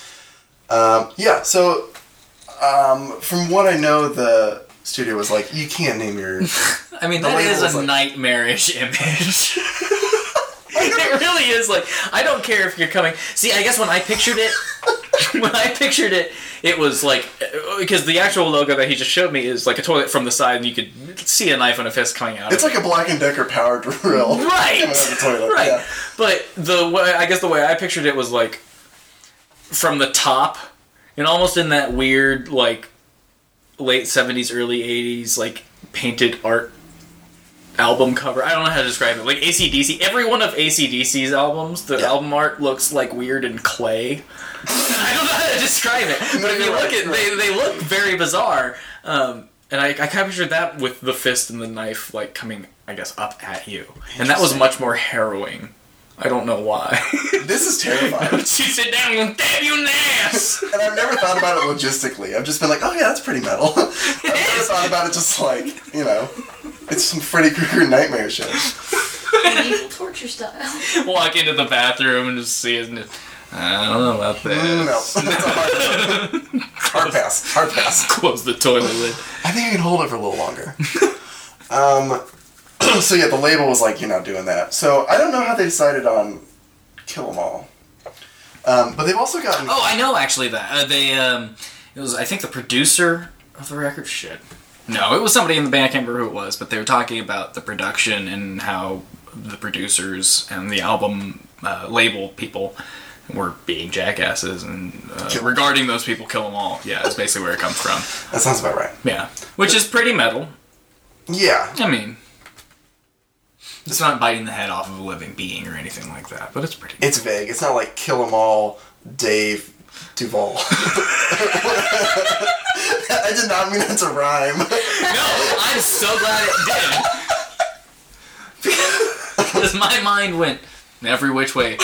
Yeah, so, from what I know, the studio was like, you can't name your... I mean, The that is label's a like- nightmarish image. It really is. Like, I don't care if you're coming. See, I guess when I pictured it, it was like, because the actual logo that he just showed me is like a toilet from the side, and you could see a knife and a fist coming out. It's of like a Black & Decker power drill. Right. Coming out of the toilet. Right. Yeah. But I guess the way I pictured it was like from the top, and almost in that weird like late 70s, early 80s like painted art album cover. I don't know how to describe it. Like AC/DC. Every one of AC/DC's albums, the album art looks like weird and clay. I don't know how to describe it. But if you you're look right, at they look very bizarre. And I kind of pictured that with the fist and the knife like coming, I guess, up at you. And that was much more harrowing. I don't know why. This is terrifying. She sit down and stab you in the ass. And I've never thought about it logistically. I've just been like, oh yeah, that's pretty metal. I've never thought about it just like, you know, it's some Freddy Krueger nightmare shit. Evil torture style. Walk into the bathroom and just see it. And I don't know about this. No, that's a hard pass. Hard pass. Close the toilet lid. I think I can hold it for a little longer. So yeah, the label was like, you're not doing that. So I don't know how they decided on Kill 'Em All. But they've also gotten... Oh, I know actually that. It was, I think, the producer of the record. Shit. No, it was somebody in the band. I can't remember who it was, but they were talking about the production and how the producers and the album label people were being jackasses, and regarding those people, kill them all. Yeah, that's basically where it comes from. That sounds about right. Yeah, which is pretty metal. Yeah. I mean, it's not biting the head off of a living being or anything like that, but it's pretty. It's vague. It's not like Kill 'Em All, Dave Duvall. I did not mean that to rhyme. No, I'm so glad it did. Because my mind went every which way.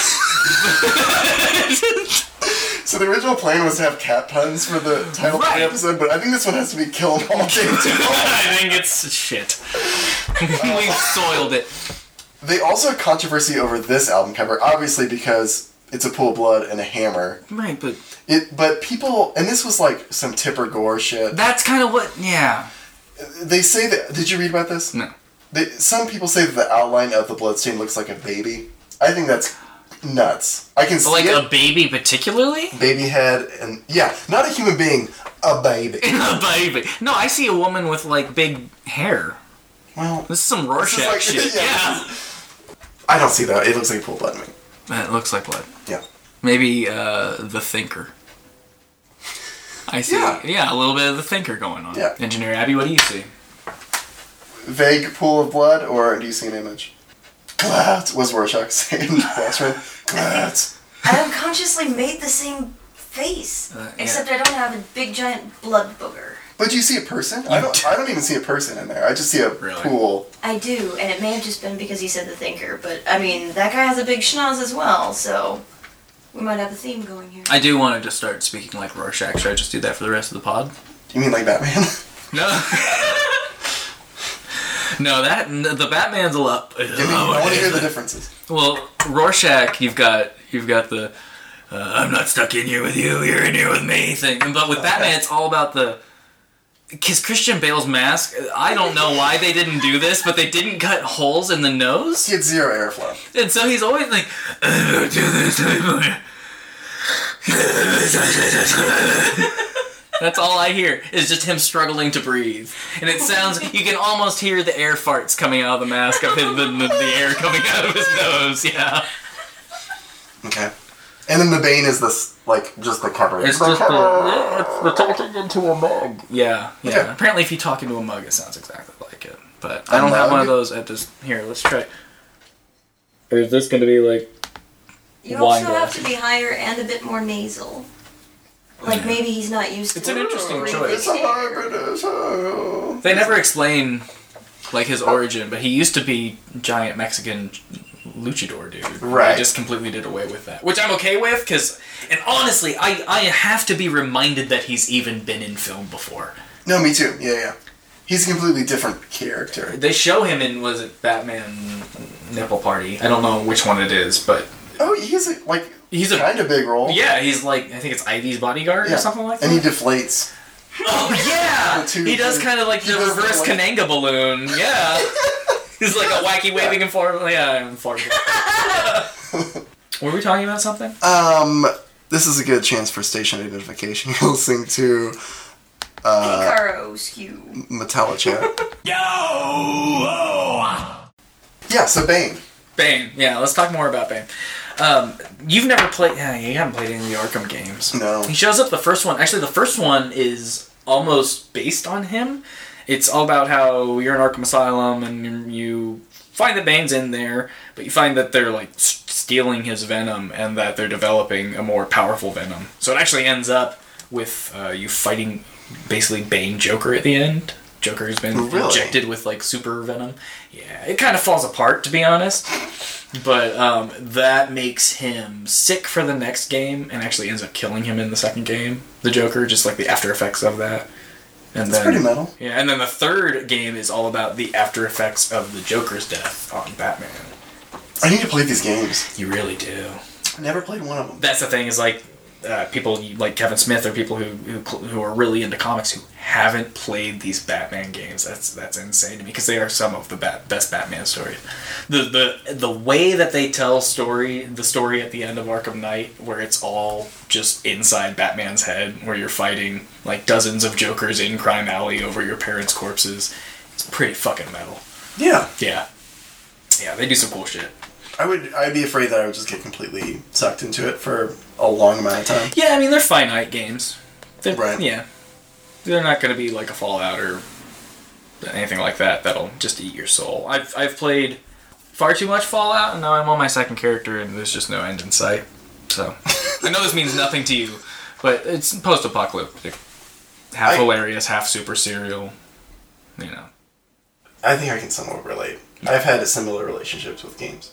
So the original plan was to have cat puns for the title of Right. the episode, but I think this one has to be Kill 'Em All, Dave Duvall. I think it's shit. We've soiled it. They also had controversy over this album cover, obviously because it's a pool of blood and a hammer. Right, but But people, and this was like some Tipper Gore shit. that's kind of what. Yeah. They say that. Did you read about this? No. Some people say that the outline of the bloodstain looks like a baby. I think that's nuts. I can see Like it. a baby, particularly. Baby head and yeah, not a human being, a baby. A baby. No, I see a woman with like big hair. Well, This is some Rorschach like- shit. yeah. Yeah. I don't see that. It looks like a pool of blood to me. It looks like blood. Yeah. Maybe the Thinker. I see. Yeah. Yeah, a little bit of the Thinker going on. Yeah. Engineer Abby, what do you see? Vague pool of blood, or do you see an image? Glad was Rorschach saying Watchmen. Glad. I unconsciously made the same face, yeah. except I don't have a big giant blood booger. But do you see a person? I don't even see a person in there. I just see a Really? pool. I do, and it may have just been because he said the Thinker, but I mean, that guy has a big schnoz as well, so we might have a theme going here. I do want to just start speaking like Rorschach. Should I just do that for the rest of the pod? You mean like Batman? No. No, the Batman's a lot. I want to hear the differences. Well, Rorschach, you've got the I'm not stuck in here with you, you're in here with me thing. But with Batman, it's all about because Christian Bale's mask, I don't know why they didn't do this, but they didn't cut holes in the nose. He had zero airflow. And so he's always like, I don't do this anymore. That's all I hear is just him struggling to breathe, and it sounds. You can almost hear the air farts coming out of the mask of his, the air coming out of his nose. Yeah. Okay. And then the Bane is this, like, just the cover. It's just the talking into a mug. Yeah, yeah. Okay. Apparently, if you talk into a mug, it sounds exactly like it. But I don't have one of those at this. Here, let's try. Or is this going to be like? You Wine also have glass. to be higher and a bit more nasal. Like maybe he's not used to It's an interesting choice. It's a hybrid. They never explain like his origin, but he used to be giant Mexican luchador dude. Right. They just completely did away with that, which I'm okay with, because, and honestly, I have to be reminded that he's even been in film before. No, me too. Yeah. He's a completely different character. They show him in, was it Batman Nipple Party? I don't know which one it is, but Oh, he's he's a kind of big role. yeah, he's like, I think it's Ivy's bodyguard or something like that. And he deflates. Oh yeah, The two- he does kind of like he the does the, reverse like- Kananga balloon. Yeah, he's like a wacky waving and forward. Yeah, and forward. Were we talking about something? This is a good chance for station identification. You're listening to Hikaru skew. Metallichat. Yeah, so Bane. Bane. Yeah, let's talk more about Bane. You've never played. Yeah, you haven't played any of the Arkham games. No. He shows up the first one. Actually, the first one is almost based on him. It's all about how you're in Arkham Asylum and you find that Bane's in there, but you find that they're like stealing his venom and that they're developing a more powerful venom. So it actually ends up with you fighting basically Bane Joker at the end. Joker has been Really? injected with like super venom. Yeah, it kind of falls apart, to be honest. But that makes him sick for the next game, and actually ends up killing him in the second game. The Joker, just like the after effects of that. And It's pretty metal. Yeah, and then the third game is all about the after effects of the Joker's death on Batman. I need to play these games. You really do. I never played one of them. That's the thing, is like people like Kevin Smith or people who are really into comics who haven't played these Batman games. That's insane to me, because they are some of the best Batman stories. The way that they tell the story at the end of Arkham Knight, where it's all just inside Batman's head, where you're fighting like dozens of Jokers in Crime Alley over your parents' corpses, it's pretty fucking metal. Yeah. Yeah, they do some cool shit. I'd be afraid that I would just get completely sucked into it for a long amount of time. Yeah, I mean, they're finite games. Right. Yeah. They're not going to be like a Fallout or anything like that that'll just eat your soul. I've played far too much Fallout, and now I'm on my second character, and there's just no end in sight. So, I know this means nothing to you, but it's post-apocalyptic. Half hilarious, half super serial. You know. I think I can somewhat relate. I've had similar relationships with games.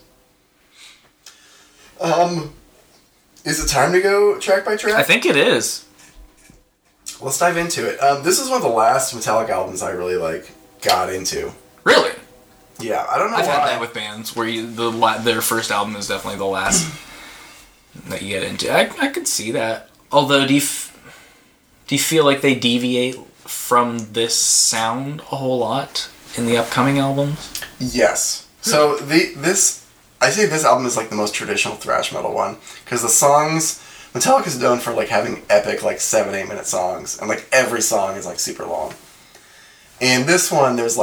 Is it time to go track by track? I think it is. Let's dive into it. This is one of the last Metallica albums I really got into. Really? Yeah, I don't know I've why. had that with bands where their first album is definitely the last that you get into. I could see that. Although, do you feel like they deviate from this sound a whole lot in the upcoming albums? Yes. So I say this album is like the most traditional thrash metal one, because the songs, Metallica's known for having epic 7-8 minute songs, and every song is super long. And this one, there's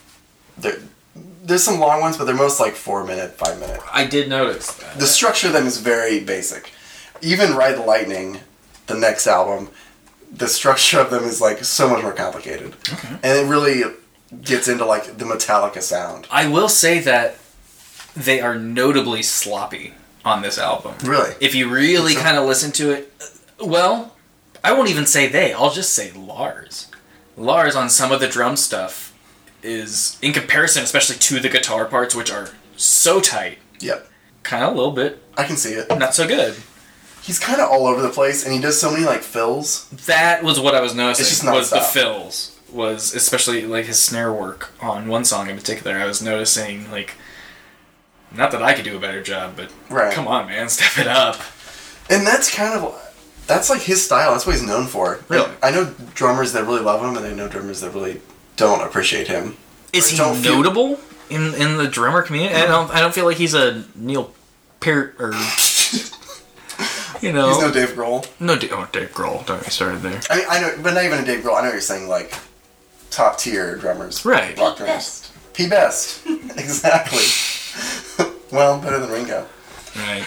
some long ones, but they're most 4 minute, 5 minute. I did notice that. The structure of them is very basic. Even Ride the Lightning, the next album, the structure of them is so much more complicated. Okay. And it really gets into the Metallica sound. I will say that they are notably sloppy on this album. Really? If you really kind of listen to it, well, I won't even say they. I'll just say Lars. Lars on some of the drum stuff is, in comparison, especially to the guitar parts, which are so tight. Yep. Kind of a little bit I can see it. not so good. He's kind of all over the place, and he does so many fills. That was what I was noticing. It's just was the nonstop. fills, was especially his snare work on one song in particular. I was noticing not that I could do a better job, but Right. come on, man, step it up. And that's that's his style. That's what he's known for. Really? I know drummers that really love him, and I know drummers that really don't appreciate him. Is Or he don't feel- notable in the drummer community? I don't feel like he's a Neil Peart or You know, He's no Dave Grohl. no Dave Grohl. Don't get me started there. I mean, I know, but not even a Dave Grohl. I know you're saying like top tier drummers, Right. Rock Pete drummers. Best. P Best, exactly. Well, better than Ringo. Right.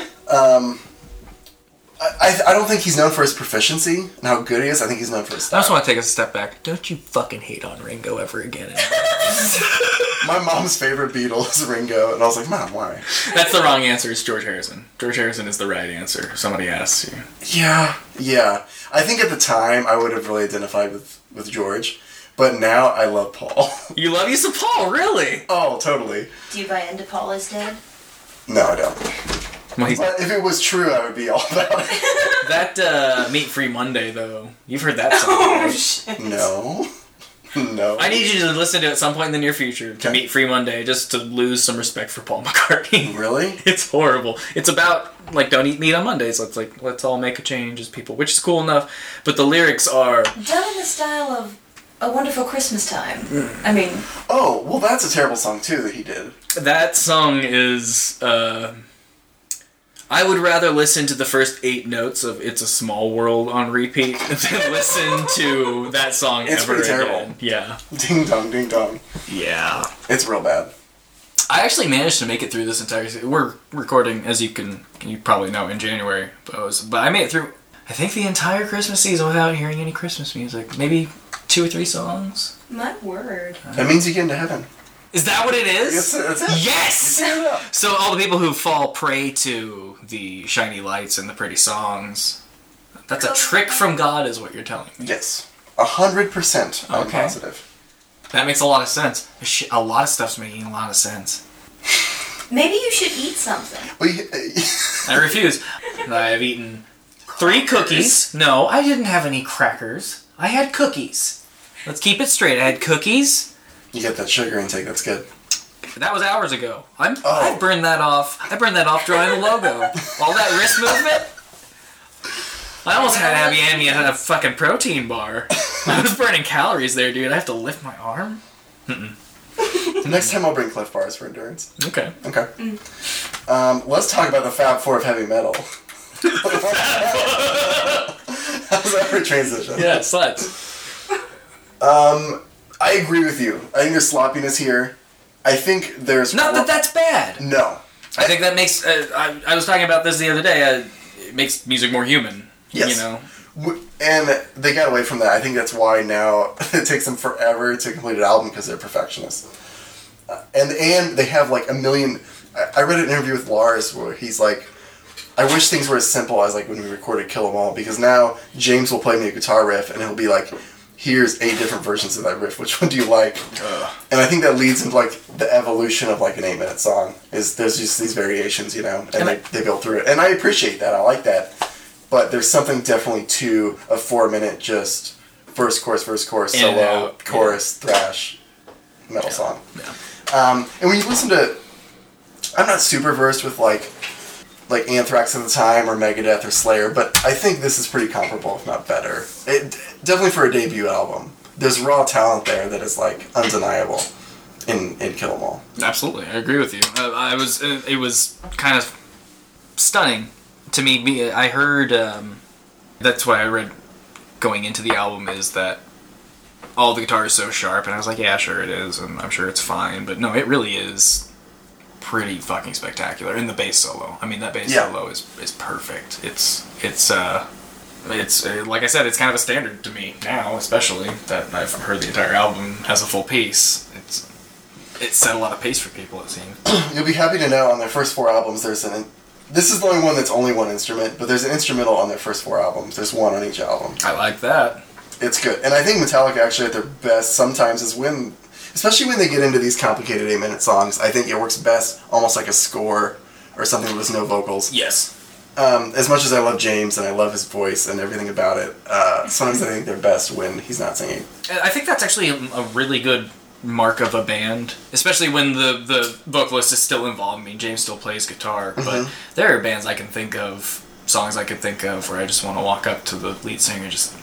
I don't think he's known for his proficiency and how good he is. I think he's known for his I style. just want to take a step back. Don't you fucking hate on Ringo ever again. My mom's favorite Beatle is Ringo, and I was like, Mom, why? That's the wrong answer. It's George Harrison. George Harrison is the right answer. If somebody asks you. Yeah. I think at the time I would have really identified with George, but now I love Paul. You love you some Paul, really? Oh, totally. Do you buy into Paul is dead? No, I don't. Well, he's, But if it was true, I would be all about it. that Meat Free Monday, though. You've heard that song, Oh, right? shit. No. No. I need you to listen to it at some point in the near future to Meet Free Monday, just to lose some respect for Paul McCartney. Really? It's horrible. It's about like don't eat meat on Mondays. Let's all make a change as people, which is cool enough. But the lyrics are Done in the style of A Wonderful Christmas Time. I mean, Oh, well, that's a terrible song, too, that he did. that song is. I would rather listen to the first 8 notes of "It's a Small World" on repeat than listen to that song It's ever pretty terrible. again. Yeah, Ding dong, ding dong. yeah. It's real bad. I actually managed to make it through this entire season. We're recording, as you probably know, in January. But I made it through, I think, the entire Christmas season without hearing any Christmas music. Maybe 2 or 3 songs. my word. That means you get into heaven. Is that what it is? That's it. Yes! You figured it out. So all the people who fall prey to the shiny lights and the pretty songs, that's a trick from God is what you're telling me. Yes. 100%. I'm Okay. positive. That makes a lot of sense. A lot of stuff's making a lot of sense. Maybe you should eat something. Well, I refuse. I have eaten 3 cookies. No, I didn't have any crackers. I had cookies. Let's keep it straight. I had cookies. you get that sugar intake, that's good. That was hours ago. Oh. I burned that off. I burned that off drawing the logo. All that wrist movement. I almost had Abby hand me a fucking protein bar. I was burning calories there, dude. I have to lift my arm. Next time I'll bring Cliff Bars for endurance. Okay. Okay. Let's talk about the Fab Four of heavy metal. How's that for a transition? Yes, let's. I agree with you. I think there's sloppiness here. I think there's... Not that that's bad. No. I think that makes. I was talking about this the other day. It makes music more human. Yes. You know. And they got away from that. I think that's why now it takes them forever to complete an album because they're perfectionists. And they have like a million... I read an interview with Lars where he's like, I wish things were as simple as like when we recorded Kill 'Em All, because now James will play me a guitar riff and he'll be like, here's 8 different versions of that riff. Which one do you like? And I think that leads into like the evolution of like an 8-minute song. Is there's just these variations, you know, and they go through it. And I appreciate that. I like that. But there's something definitely to a 4-minute just verse, chorus, In solo, and out, chorus, thrash, metal song. Yeah. And when you listen to, I'm not super versed with like Anthrax at the time or Megadeth or Slayer, but I think this is pretty comparable, if not better. Definitely for a debut album. There's raw talent there that is like undeniable in Kill 'Em All. Absolutely, I agree with you. It was kind of stunning to me. I heard that's what I read going into the album is that all the guitar is so sharp, and I was like, yeah, sure it is, and I'm sure it's fine, but no, it really is pretty fucking spectacular. And the bass solo, I mean, that bass solo is perfect. It's like I said, it's kind of a standard to me now, especially that I've heard the entire album as a full piece. It set a lot of pace for people, it seems. You'll be happy to know on their first 4 albums this is the only one that's only one instrument, but there's an instrumental on their first 4 albums. There's one on each album. I like that. It's good. And I think Metallica actually at their best sometimes is when, especially when they get into these complicated 8-minute songs, I think it works best almost like a score or something with no vocals. Yes. As much as I love James and I love his voice and everything about it, sometimes I think they're best when he's not singing. I think that's actually a really good mark of a band, especially when the vocalist is still involved. I mean, James still plays guitar, but there are bands I can think of, songs I can think of where I just want to walk up to the lead singer and just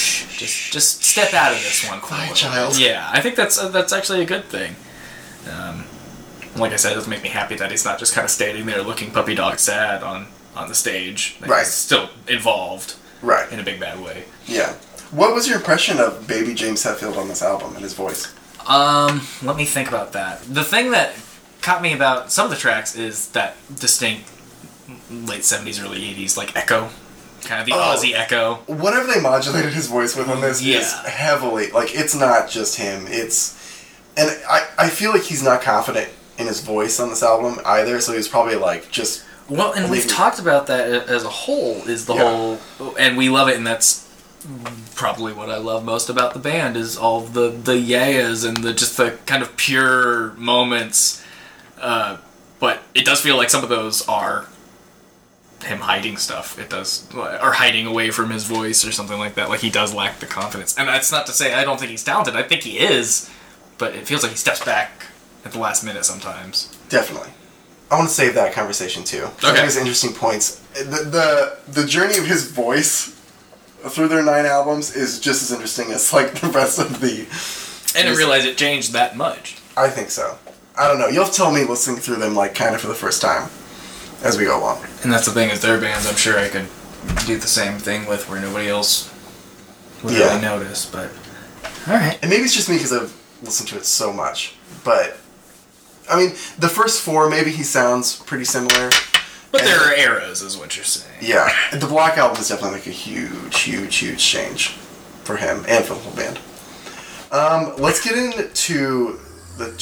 step out of this one. Quiet child. Yeah, I think that's actually a good thing. Like I said, it does make me happy that he's not just kind of standing there looking puppy dog sad on on the stage. Like, Right. He's still involved Right. in a big bad way. Yeah. What was your impression of baby James Hetfield on this album and his voice? Let me think about that. The thing that caught me about some of the tracks is that distinct late 70s, early 80s, like echo. Kind of the Ozzy echo. Whatever they modulated his voice with on this Yeah. is heavily, like, it's not just him. And I feel like he's not confident in his voice on this album either, so he's probably like, just... Well, and we've talked about that as a whole, is the whole... And we love it, and that's probably what I love most about the band, is all the yeah-yeahs and just the kind of pure moments. But it does feel like some of those are him hiding stuff. It does, or hiding away from his voice or something like that. Like, he does lack the confidence. And that's not to say I don't think he's talented. I think he is, but it feels like he steps back at the last minute sometimes. Definitely. I want to save that conversation too. Okay. I think there's interesting points. The journey of his voice through their 9 albums is just as interesting as like the rest of the... I didn't realize it changed that much. I think so. I don't know. You'll tell me listening through them like kind of for the first time as we go along. And that's the thing, is their bands, I'm sure I could do the same thing with where nobody else would really notice, but... Alright. And maybe it's just me because I've listened to it so much. But, I mean, the first 4, maybe he sounds pretty similar. But there are eras, is what you're saying. Yeah. The Black Album is definitely like a huge change for him and for the whole band. Let's get into the...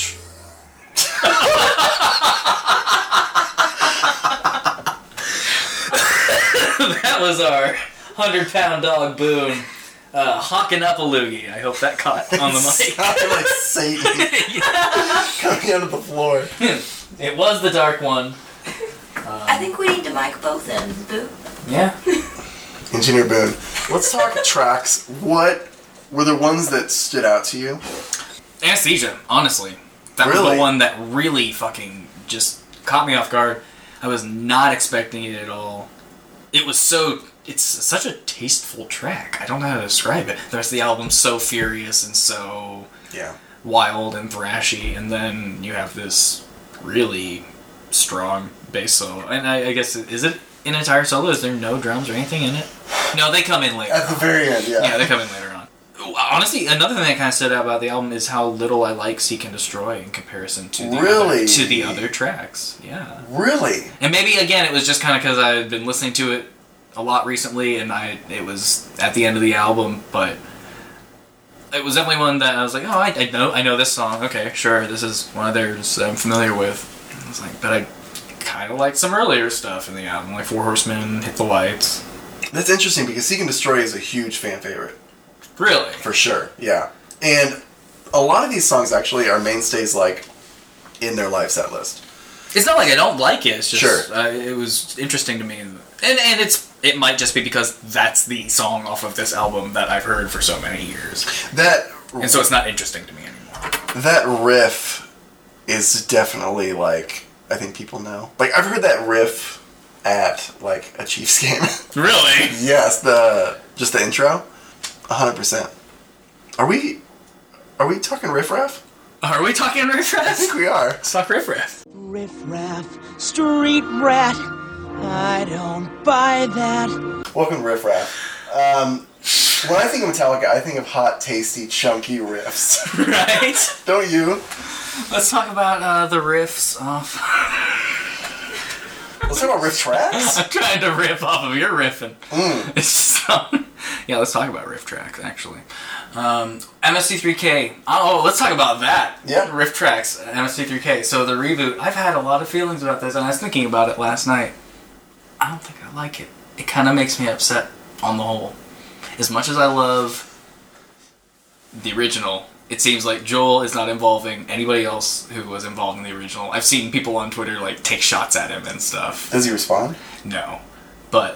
That was our 100-pound dog Boone hawking up a loogie. I hope that caught on the mic. Sounded like Satan coming out of the floor. It was the dark one. I think we need to mic both ends, Boo. Yeah. Engineer Boone. Let's talk tracks. What were the ones that stood out to you? Anesthesia, honestly. That was Really? the one that really fucking just caught me off guard. I was not expecting it at all. It's such a tasteful track. I don't know how to describe it. The rest of the album's so furious and so Yeah. wild and thrashy, and then you have this really strong bass solo. And I guess, is it an entire solo? Is there no drums or anything in it? No, they come in later. At the very end, yeah. Yeah, they come in later on. Honestly, another thing that kind of stood out about the album is how little I like Seek and Destroy in comparison to the other tracks. Yeah. Really? And maybe, again, it was just kind of because I had been listening to it a lot recently, and it was at the end of the album, but it was definitely one that I was like, oh, I know this song. Okay, sure, this is one of theirs that I'm familiar with. I was like, but I kind of like some earlier stuff in the album, like Four Horsemen, Hit the Lights. That's interesting because Seek and Destroy is a huge fan favorite. Really? For sure, yeah. And a lot of these songs actually are mainstays, like, in their live set list. It's not like I don't like it. It's just Sure. It was interesting to me, and it might just be because that's the song off of this album that I've heard for so many years, and so it's not interesting to me anymore. That riff is definitely, like, I think people know. Like, I've heard that riff at, like, a Chiefs game. Really? Yes, just the intro. 100%. Are we talking riff raff? Are we talking riff I raff? think we are. Let's talk riff raff. Riff raff, street rat. I don't buy that. Welcome to Riff Raff. When I think of Metallica, I think of hot, tasty, chunky riffs. Right? Don't you? Let's talk about the riffs off. Let's talk about riff tracks. I'm trying to riff off of your riffing. It's yeah, let's talk about riff tracks, actually. MST3K. Oh, let's talk about that. Yeah. Riff tracks, MST3K. So the reboot, I've had a lot of feelings about this, and I was thinking about it last night. I don't think I like it. It kind of makes me upset on the whole. As much as I love the original, it seems like Joel is not involving anybody else who was involved in the original. I've seen people on Twitter, like, take shots at him and stuff. Does he respond? No. But,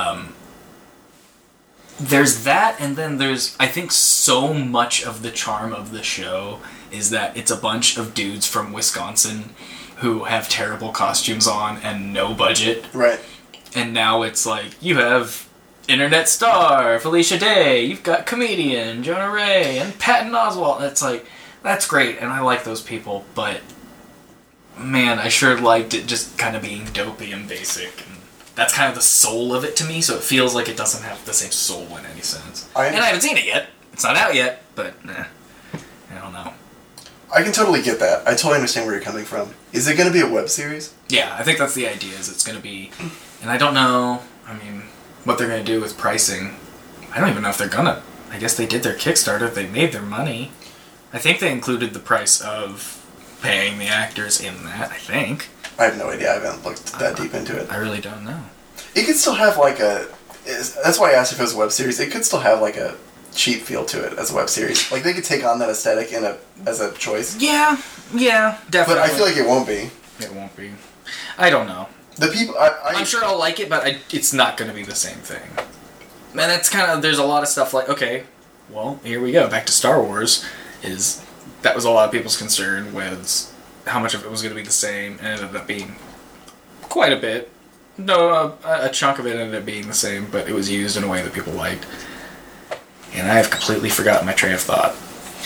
there's that, and then there's, I think so much of the charm of the show is that it's a bunch of dudes from Wisconsin who have terrible costumes on and no budget. Right. And now it's like, you have internet star Felicia Day, you've got comedian Jonah Ray, and Patton Oswalt. And it's like, that's great, and I like those people, but man, I sure liked it just kind of being dopey and basic. And that's kind of the soul of it to me. So it feels like it doesn't have the same soul in any sense. And I haven't seen it yet. It's not out yet, but I don't know. I can totally get that. I totally understand where you're coming from. Is it going to be a web series? Yeah, I think that's the idea. Is it's going to be, and I don't know. I mean, what they're going to do with pricing. I don't even know if they're gonna. I guess they did their Kickstarter. They made their money. I think they included the price of paying the actors in that. I think. I have no idea. I haven't looked that deep into it. I really don't know. It could still have like a. That's why I asked if it was a web series. It could still have like a cheap feel to it as a web series. Like they could take on that aesthetic as a choice. Yeah, definitely. But I feel like it won't be. It won't be. I don't know. The people. I'm sure I'll like it, but it's not going to be the same thing. And that's kind of, there's a lot of stuff like, okay, well, here we go, back to Star Wars, that was a lot of people's concern was how much of it was going to be the same, and it ended up being quite a bit. No, a chunk of it ended up being the same, but it was used in a way that people liked. And I have completely forgotten my train of thought.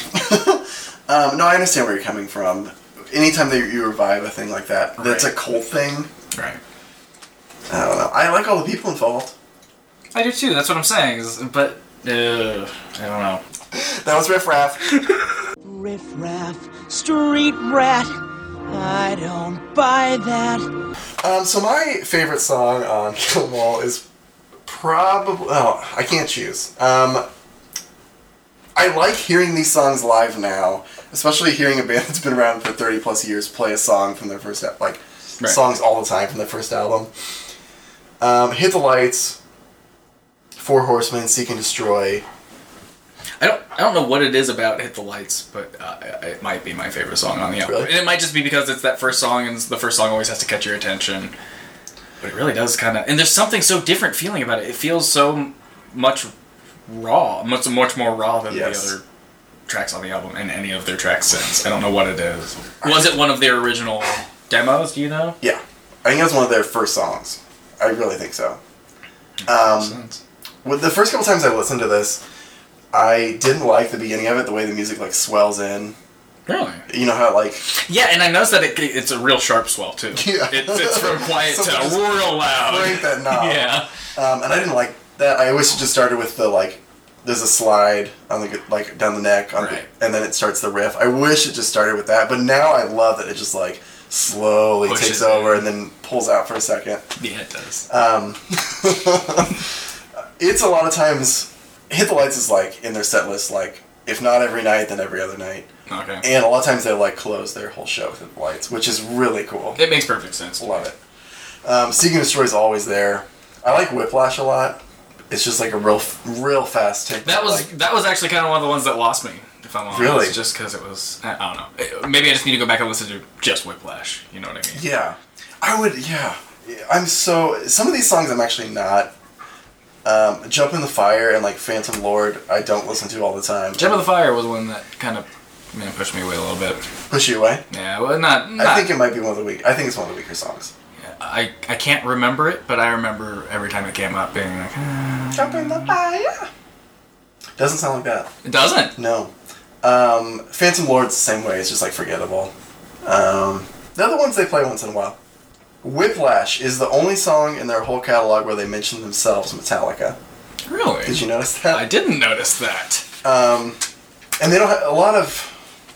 No, I understand where you're coming from. Anytime that you revive a thing like that, that's a cult thing. Right. I don't know. I like all the people involved. I do too, that's what I'm saying, but, I don't know. That was Riff Raff. Riff Raff, street rat. I don't buy that. So my favorite song on Kill 'Em All is probably... Oh, I can't choose. I like hearing these songs live now, especially hearing a band that's been around for 30 plus years play a song from their first... songs all the time from their first album. Hit the Lights, Four Horsemen, Seek and Destroy. I don't know what it is about Hit the Lights, but it might be my favorite song on the album. Really? And it might just be because it's that first song, and the first song always has to catch your attention. But it really does kind of... And there's something so different feeling about it. It feels so much raw, much more raw than the other tracks on the album, and any of their tracks since. I don't know what it is. Was it one of their original demos, do you know? Yeah. I think that's one of their first songs. I really think so. With the first couple times I listened to this, I didn't like the beginning of it, the way the music like swells in. Really? You know how like... Yeah, and I noticed that it's a real sharp swell too. Yeah. It's from quiet to real loud. Crank that knob. Yeah. And I didn't like that. I wish it just started with the like... There's a slide on the like down the neck, and then it starts the riff. I wish it just started with that, but now I love that it just like slowly takes over and then pulls out for a second. Yeah, it does. It's a lot of times... Hit the Lights is like in their set list, like if not every night, then every other night. Okay. And a lot of times they like close their whole show with Hit the Lights, which is really cool. It makes perfect sense. Love it. Seek and Destroy is always there. I like Whiplash a lot. It's just like a real fast take. That was actually kind of one of the ones that lost me, if I'm honest. Really? Just because it was, I don't know. Maybe I just need to go back and listen to just Whiplash. You know what I mean? Yeah. I would, yeah. Some of these songs I'm actually not. Jump in the Fire and like Phantom Lord, I don't listen to all the time. Jump in the Fire was one that kind of pushed me away a little bit. Push you away? Yeah, well, not. I think it might be one of the weak. I think it's one of the weaker songs. Yeah, I can't remember it, but I remember every time it came up being like, Jump in the Fire. Doesn't sound like that. It doesn't? No. Phantom Lord's the same way. It's just like forgettable. The other ones they play once in a while. Whiplash is the only song in their whole catalog where they mention themselves, Metallica. Really? Did you notice that? I didn't notice that. And they don't have a lot of...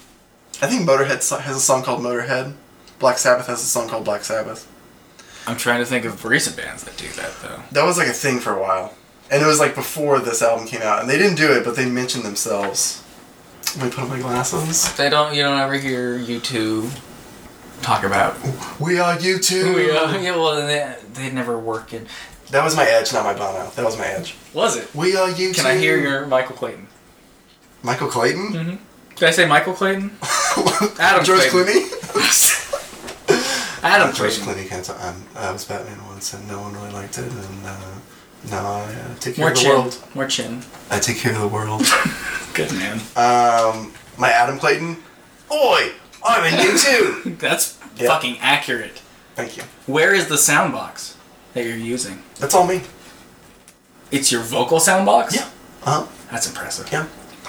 I think Motorhead has a song called Motorhead. Black Sabbath has a song called Black Sabbath. I'm trying to think of recent bands that do that, though. That was like a thing for a while. And it was like before this album came out. And they didn't do it, but they mentioned themselves. Let me put on my glasses. You don't ever hear U2 talk about... We are U2. We are... Yeah, well, they never work in... That was my edge, not my Bono. That was my edge. Was it? We are U2. Can I hear your Michael Clayton? Michael Clayton? Mm-hmm. Did I say Michael Clayton? Adam George Clayton. Clooney? Adam George Clayton. Clooney. I was Batman once and no one really liked it. And now I take care of the world. More chin. I take care of the world. Good man. My Adam Clayton. Oi! I'm in U2! That's fucking accurate. Thank you. Where is the sound box that you're using? That's all me. It's your vocal sound box? Yeah. Uh-huh. That's impressive. Yeah.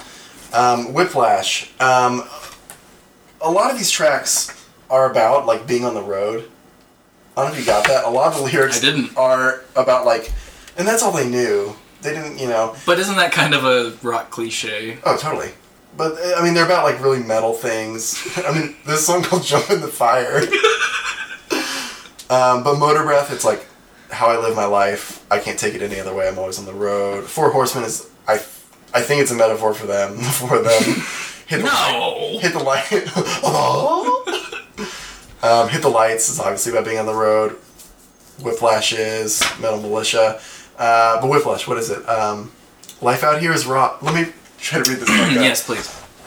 Whiplash. A lot of these tracks are about like being on the road. I don't know if you got that. A lot of the lyrics I didn't. are about, like... And that's all they knew. They didn't, you know... But isn't that kind of a rock cliche? Oh, totally. But, I mean, they're about, like, really metal things. I mean, there's a song called Jump in the Fire. But Motor Breath, it's like, how I live my life. I can't take it any other way. I'm always on the road. Four Horsemen is... I think it's a metaphor for them. Hit the light. Hit the Lights is obviously about being on the road. Whiplash is Metal Militia. But Whiplash, what is it? Life Out Here is raw. Let me try to read this book. Yes, please.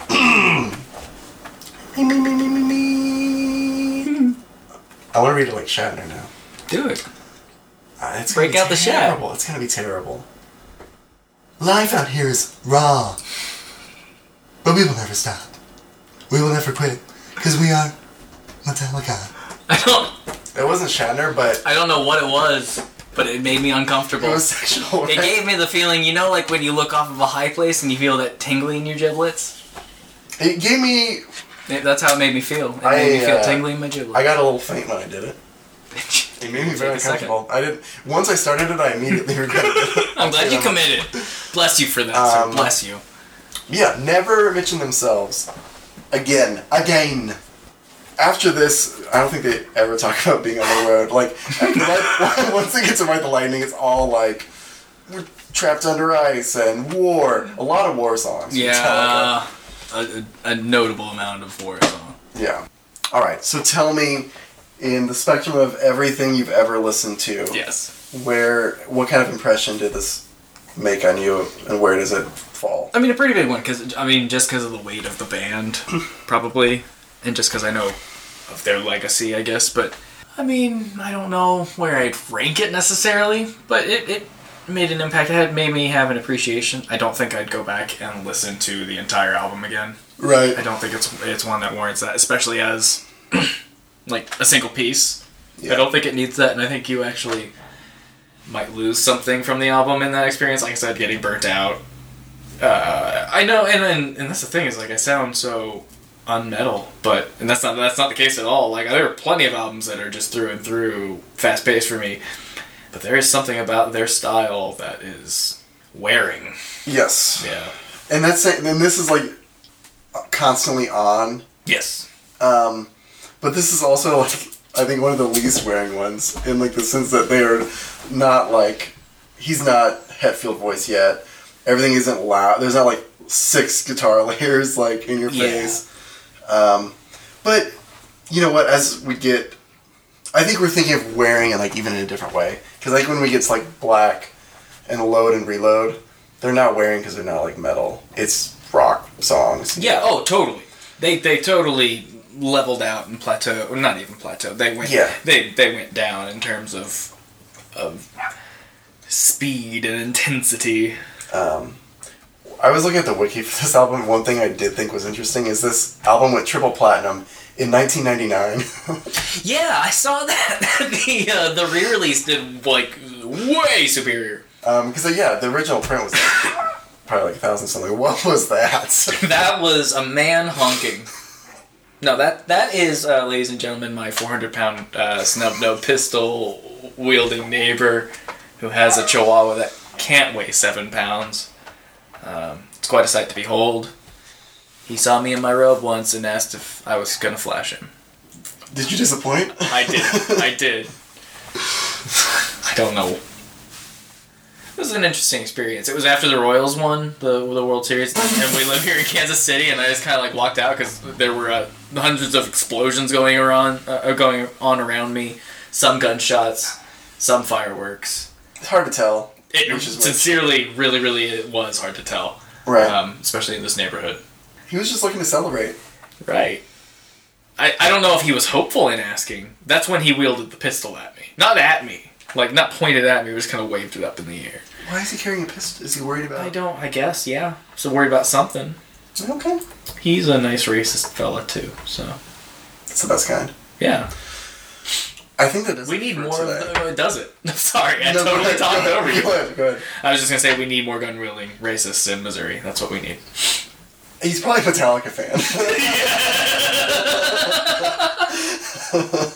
I want to read it like Shatner now. Do it. It's Break out the Shat. terrible. It's gonna be terrible. Life out here is raw, but we will never stop. We will never quit, because we are Metallica. It wasn't Shatner, but I don't know what it was, but it made me uncomfortable. it was sexual. It gave me the feeling, you know, like when you look off of a high place and you feel that tingling in your giblets? It gave me... That's how it made me feel. It made me feel tingling in my giblets. I got a little faint when I did it. It made me very uncomfortable. Once I started it, I immediately regretted it. I'm glad you committed. Bless you for that, sir. Bless you. Yeah, never mention themselves. Again. After this, I don't think they ever talk about being on the road. Like, once they get to Ride the Lightning, it's all like, we're trapped under ice and war. A lot of war songs. Yeah, a notable amount of war song. Yeah. Alright, so tell me, in the spectrum of everything you've ever listened to, Yes. what kind of impression did this make on you, and where does it fall? I mean, a pretty big one, just because of the weight of the band, probably, and just because I know of their legacy, I guess, but, I mean, I don't know where I'd rank it necessarily, but it made an impact. It made me have an appreciation. I don't think I'd go back and listen to the entire album again. Right. I don't think it's one that warrants that, especially as, like, a single piece. Yeah. I don't think it needs that, and I think you actually might lose something from the album in that experience. Like I said, getting burnt out. I know, and that's the thing, is like I sound so unmetal, and that's not the case at all. Like, there are plenty of albums that are just through and through fast paced for me, but there is something about their style that is wearing. Yes. Yeah. And this is like constantly on. Yes. But this is also like, I think, one of the least wearing ones, in like the sense that they are not like, he's not Hetfield voice yet. Everything isn't loud. There's not like 6 guitar layers like in your face. But you know what? As we get, I think we're thinking of wearing it like even in a different way. Because like when we get to like Black and Load and Reload, they're not wearing because they're not like metal. It's rock songs. Yeah. Oh, totally. They totally leveled out and plateau. Or not even plateau. They went. Yeah. They went down in terms of speed and intensity. I was looking at the wiki for this album. One thing I did think was interesting is this album went triple platinum in 1999. Yeah, I saw that. The re-release did like way superior. Because the original print was probably like 1,000 something. What was that? That was a man honking. No, that is, ladies and gentlemen, my 400-pound snub-nosed pistol-wielding neighbor who has a chihuahua that can't weigh 7 pounds. It's quite a sight to behold. He saw me in my robe once and asked if I was going to flash him. Did you disappoint? I did. I don't know. It was an interesting experience. It was after the Royals won the World Series, and we live here in Kansas City, and I just kind of like walked out because there were hundreds of explosions going on around me. Some gunshots, some fireworks. It's hard to tell. Sincerely, really, really, it was hard to tell. Right. Especially in this neighborhood. He was just looking to celebrate. Right. I don't know if he was hopeful in asking. That's when he wielded the pistol at me. Not at me. Like, not pointed at me, just kind of waved it up in the air. Why is he carrying a pistol? Is he worried about... I guess, yeah. So worried about something. Okay. He's a nice racist fella, too, so... It's the best kind. Yeah. I think that we need more of does it? Sorry, I totally talked over you. Go ahead. I was just going to say we need more gun-wielding racists in Missouri. That's what we need. He's probably a Metallica fan.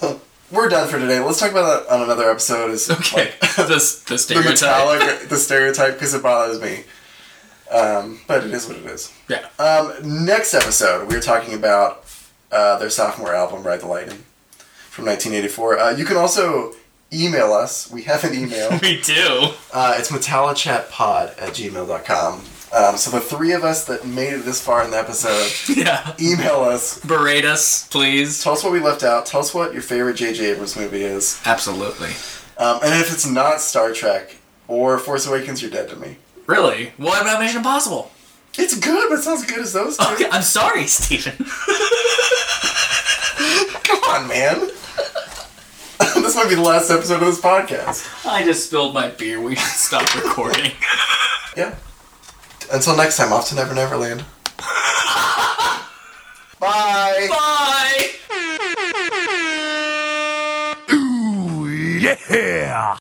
we're done for today. Let's talk about that on another episode. Is Okay. like, the the stereotype. metallic, the stereotype, because it bothers me. But it is what it is. Yeah. Next episode, we're talking about their sophomore album, Ride the Lightning, from 1984. You can also email us. We have an email. We do. It's metallachatpod@gmail.com. So the three of us that made it this far in the episode, Yeah. email us. Berate us, please. Tell us what we left out. Tell us what your favorite J.J. Abrams movie is. Absolutely. And if it's not Star Trek or Force Awakens, you're dead to me. Really? What about Mission Impossible? It's good, but it's not as good as those two. Okay, I'm sorry, Steven. Come on, man. This might be the last episode of this podcast. I just spilled my beer. We should stop recording. Yeah. Until next time, off to Never Never Land. Bye. Bye! Ooh, yeah!